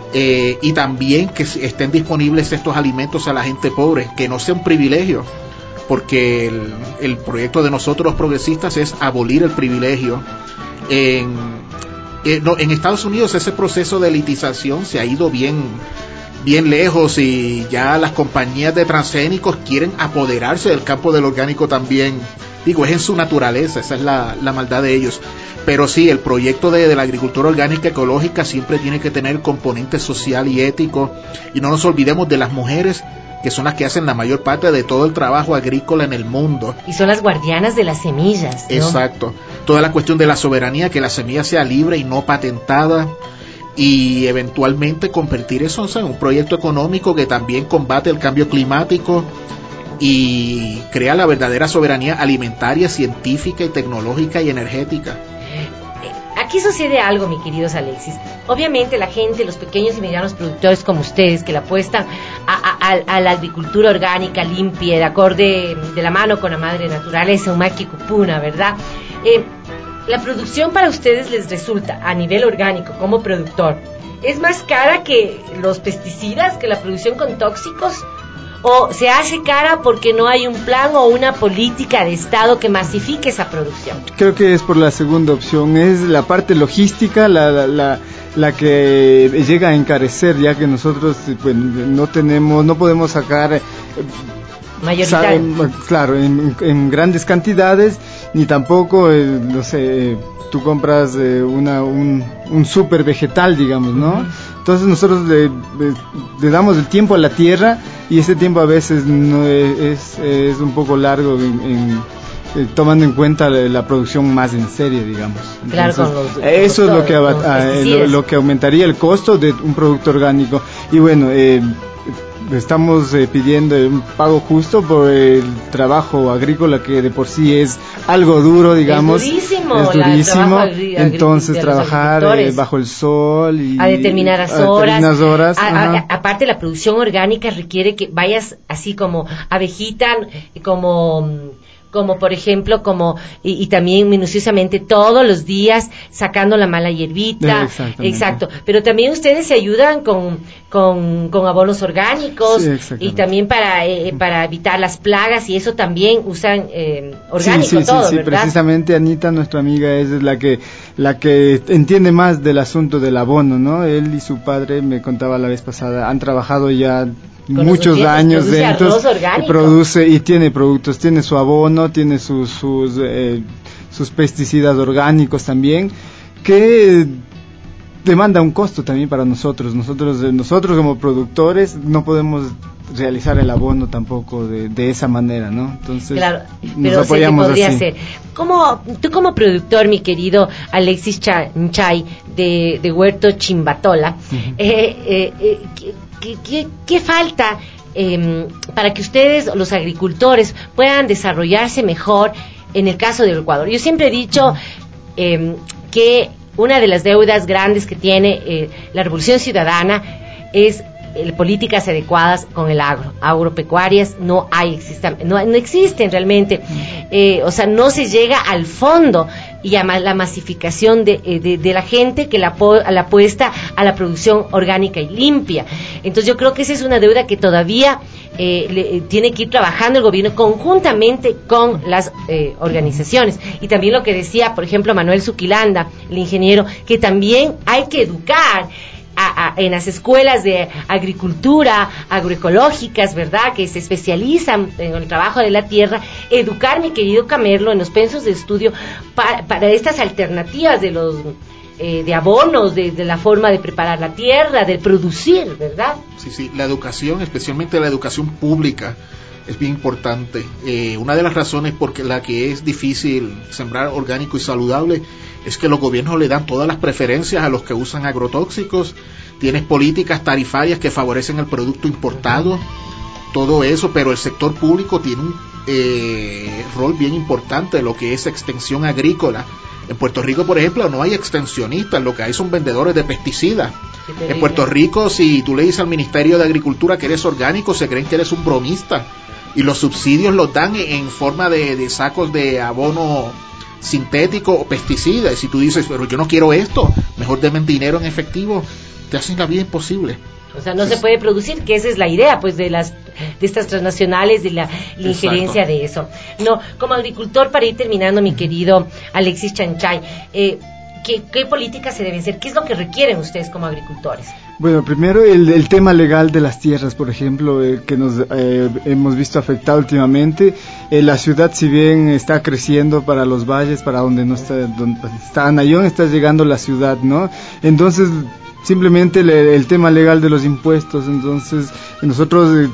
y también que estén disponibles estos alimentos a la gente pobre, que no sea un privilegio, porque el proyecto de nosotros los progresistas es abolir el privilegio. En Estados Unidos ese proceso de elitización se ha ido bien lejos, y ya las compañías de transgénicos quieren apoderarse del campo del orgánico también. Digo, es en su naturaleza, esa es la maldad de ellos. Pero sí, el proyecto de la agricultura orgánica ecológica siempre tiene que tener componente social y ético, y no nos olvidemos de las mujeres, que son las que hacen la mayor parte de todo el trabajo agrícola en el mundo. Y son las guardianas de las semillas, ¿no? Exacto. Toda la cuestión de la soberanía, que la semilla sea libre y no patentada, y eventualmente convertir eso en un proyecto económico que también combate el cambio climático y crea la verdadera soberanía alimentaria, científica y tecnológica y energética. Aquí sucede algo, mi queridos Alexis. Obviamente la gente, los pequeños y medianos productores como ustedes, que le apuestan a la agricultura orgánica, limpia, de la mano con la madre naturaleza, un maquicupuna, ¿verdad? La producción para ustedes les resulta, a nivel orgánico, como productor, ¿es más cara que los pesticidas, que la producción con tóxicos? o se hace cara porque no hay un plan o una política de Estado que masifique esa producción? Creo que es por la segunda opción, es la parte logística, la que llega a encarecer, ya que nosotros pues, no podemos sacar claro, en grandes cantidades, ni tampoco, no sé, tú compras un super vegetal, digamos, ¿no? Entonces nosotros le damos el tiempo a la tierra, y ese tiempo a veces no es un poco largo tomando en cuenta la producción más en serie, digamos. Entonces, claro, eso es lo que aumentaría el costo de un producto orgánico. Y bueno, estamos pidiendo un pago justo por el trabajo agrícola, que de por sí es algo duro, digamos. Es durísimo. Entonces trabajar bajo el sol y a determinadas horas. Aparte, la producción orgánica requiere que vayas así como abejita, como por ejemplo, y también minuciosamente todos los días sacando la mala hierbita. Exacto. Pero también ustedes se ayudan con abonos orgánicos, y también para evitar las plagas, y eso también usan orgánico todo, ¿verdad? Precisamente Anita, nuestra amiga, es la que entiende más del asunto del abono, ¿no? Él y su padre, me contaba la vez pasada, han trabajado ya muchos años dentro, produce y tiene productos, tiene su abono, tiene sus pesticidas orgánicos también, que demanda un costo también para nosotros como productores no podemos realizar el abono tampoco de esa manera, ¿no? Entonces, claro, pero nos apoyamos podría así. Ser. Tú como productor, mi querido Alexis Chay de Huerto Chimbatola, ¿qué falta para que ustedes, los agricultores, puedan desarrollarse mejor en el caso del Ecuador? Yo siempre he dicho que una de las deudas grandes que tiene la Revolución Ciudadana es políticas adecuadas con el agropecuarias no existen realmente, o sea, no se llega al fondo y a la masificación de la gente que la apuesta a la producción orgánica y limpia. Entonces yo creo que esa es una deuda que todavía tiene que ir trabajando el gobierno conjuntamente con las organizaciones. Y también lo que decía, por ejemplo, Manuel Zuquilanda, el ingeniero, que también hay que educar en las escuelas de agricultura agroecológicas, ¿verdad?, que se especializan en el trabajo de la tierra, educar, mi querido Camerlo, en los pensos de estudio para estas alternativas de los de abonos, de la forma de preparar la tierra, de producir, ¿verdad? Sí, la educación, especialmente la educación pública, es bien importante. Una de las razones por la que es difícil sembrar orgánico y saludable es que los gobiernos le dan todas las preferencias a los que usan agrotóxicos. Tienes políticas tarifarias que favorecen el producto importado, todo eso, pero el sector público tiene un rol bien importante en lo que es extensión agrícola. En Puerto Rico, por ejemplo, no hay extensionistas, lo que hay son vendedores de pesticidas. En Puerto Rico, si tú le dices al Ministerio de Agricultura que eres orgánico, se creen que eres un bromista, y los subsidios los dan en forma de sacos de abono sintético o pesticidas. Y si tú dices, pero yo no quiero esto, mejor denme dinero en efectivo, te hacen la vida imposible. O sea, no se puede producir, que esa es la idea, pues, de estas transnacionales, de la injerencia de eso. No, como agricultor, para ir terminando, mi querido Alexis Chanchay, ¿qué políticas se deben hacer? ¿Qué es lo que requieren ustedes como agricultores? Bueno, primero el tema legal de las tierras, por ejemplo, que nos hemos visto afectado últimamente. La ciudad, si bien está creciendo para los valles, para donde está Anayón, está llegando la ciudad, ¿no? Entonces, simplemente el tema legal de los impuestos. Entonces nosotros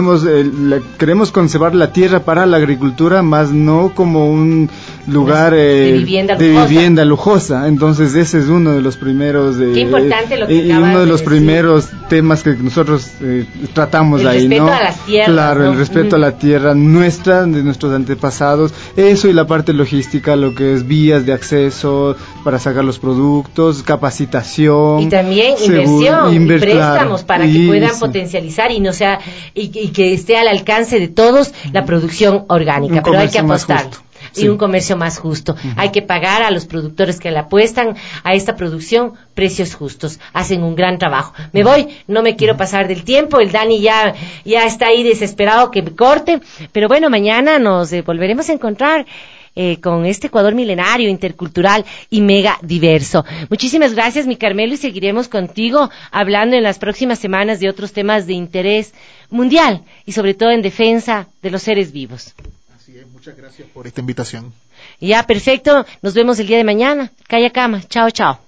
queremos conservar la tierra para la agricultura, más no como un lugar de vivienda lujosa. Entonces ese es uno de los primeros qué importante lo que uno de los primeros temas que nosotros tratamos ahí, ¿no? El respeto a las tierras, claro, ¿no? El respeto a la tierra nuestra, de nuestros antepasados, eso, y la parte logística, lo que es vías de acceso para sacar los productos, capacitación y también inversión y préstamos, claro, para que puedan potencializar y no sea y que esté al alcance de todos la producción orgánica, pero hay que apostar. y un comercio más justo. Hay que pagar a los productores que le apuestan a esta producción precios justos. Hacen un gran trabajo. Me voy, no me quiero pasar del tiempo. El Dani ya está ahí desesperado que me corte. Pero bueno, mañana nos volveremos a encontrar con este Ecuador milenario, intercultural y mega diverso. Muchísimas gracias, mi Carmelo, y seguiremos contigo hablando en las próximas semanas de otros temas de interés mundial y sobre todo en defensa de los seres vivos. Así es, muchas gracias por esta invitación. Ya, perfecto, nos vemos el día de mañana. Calla cama, chao, chao.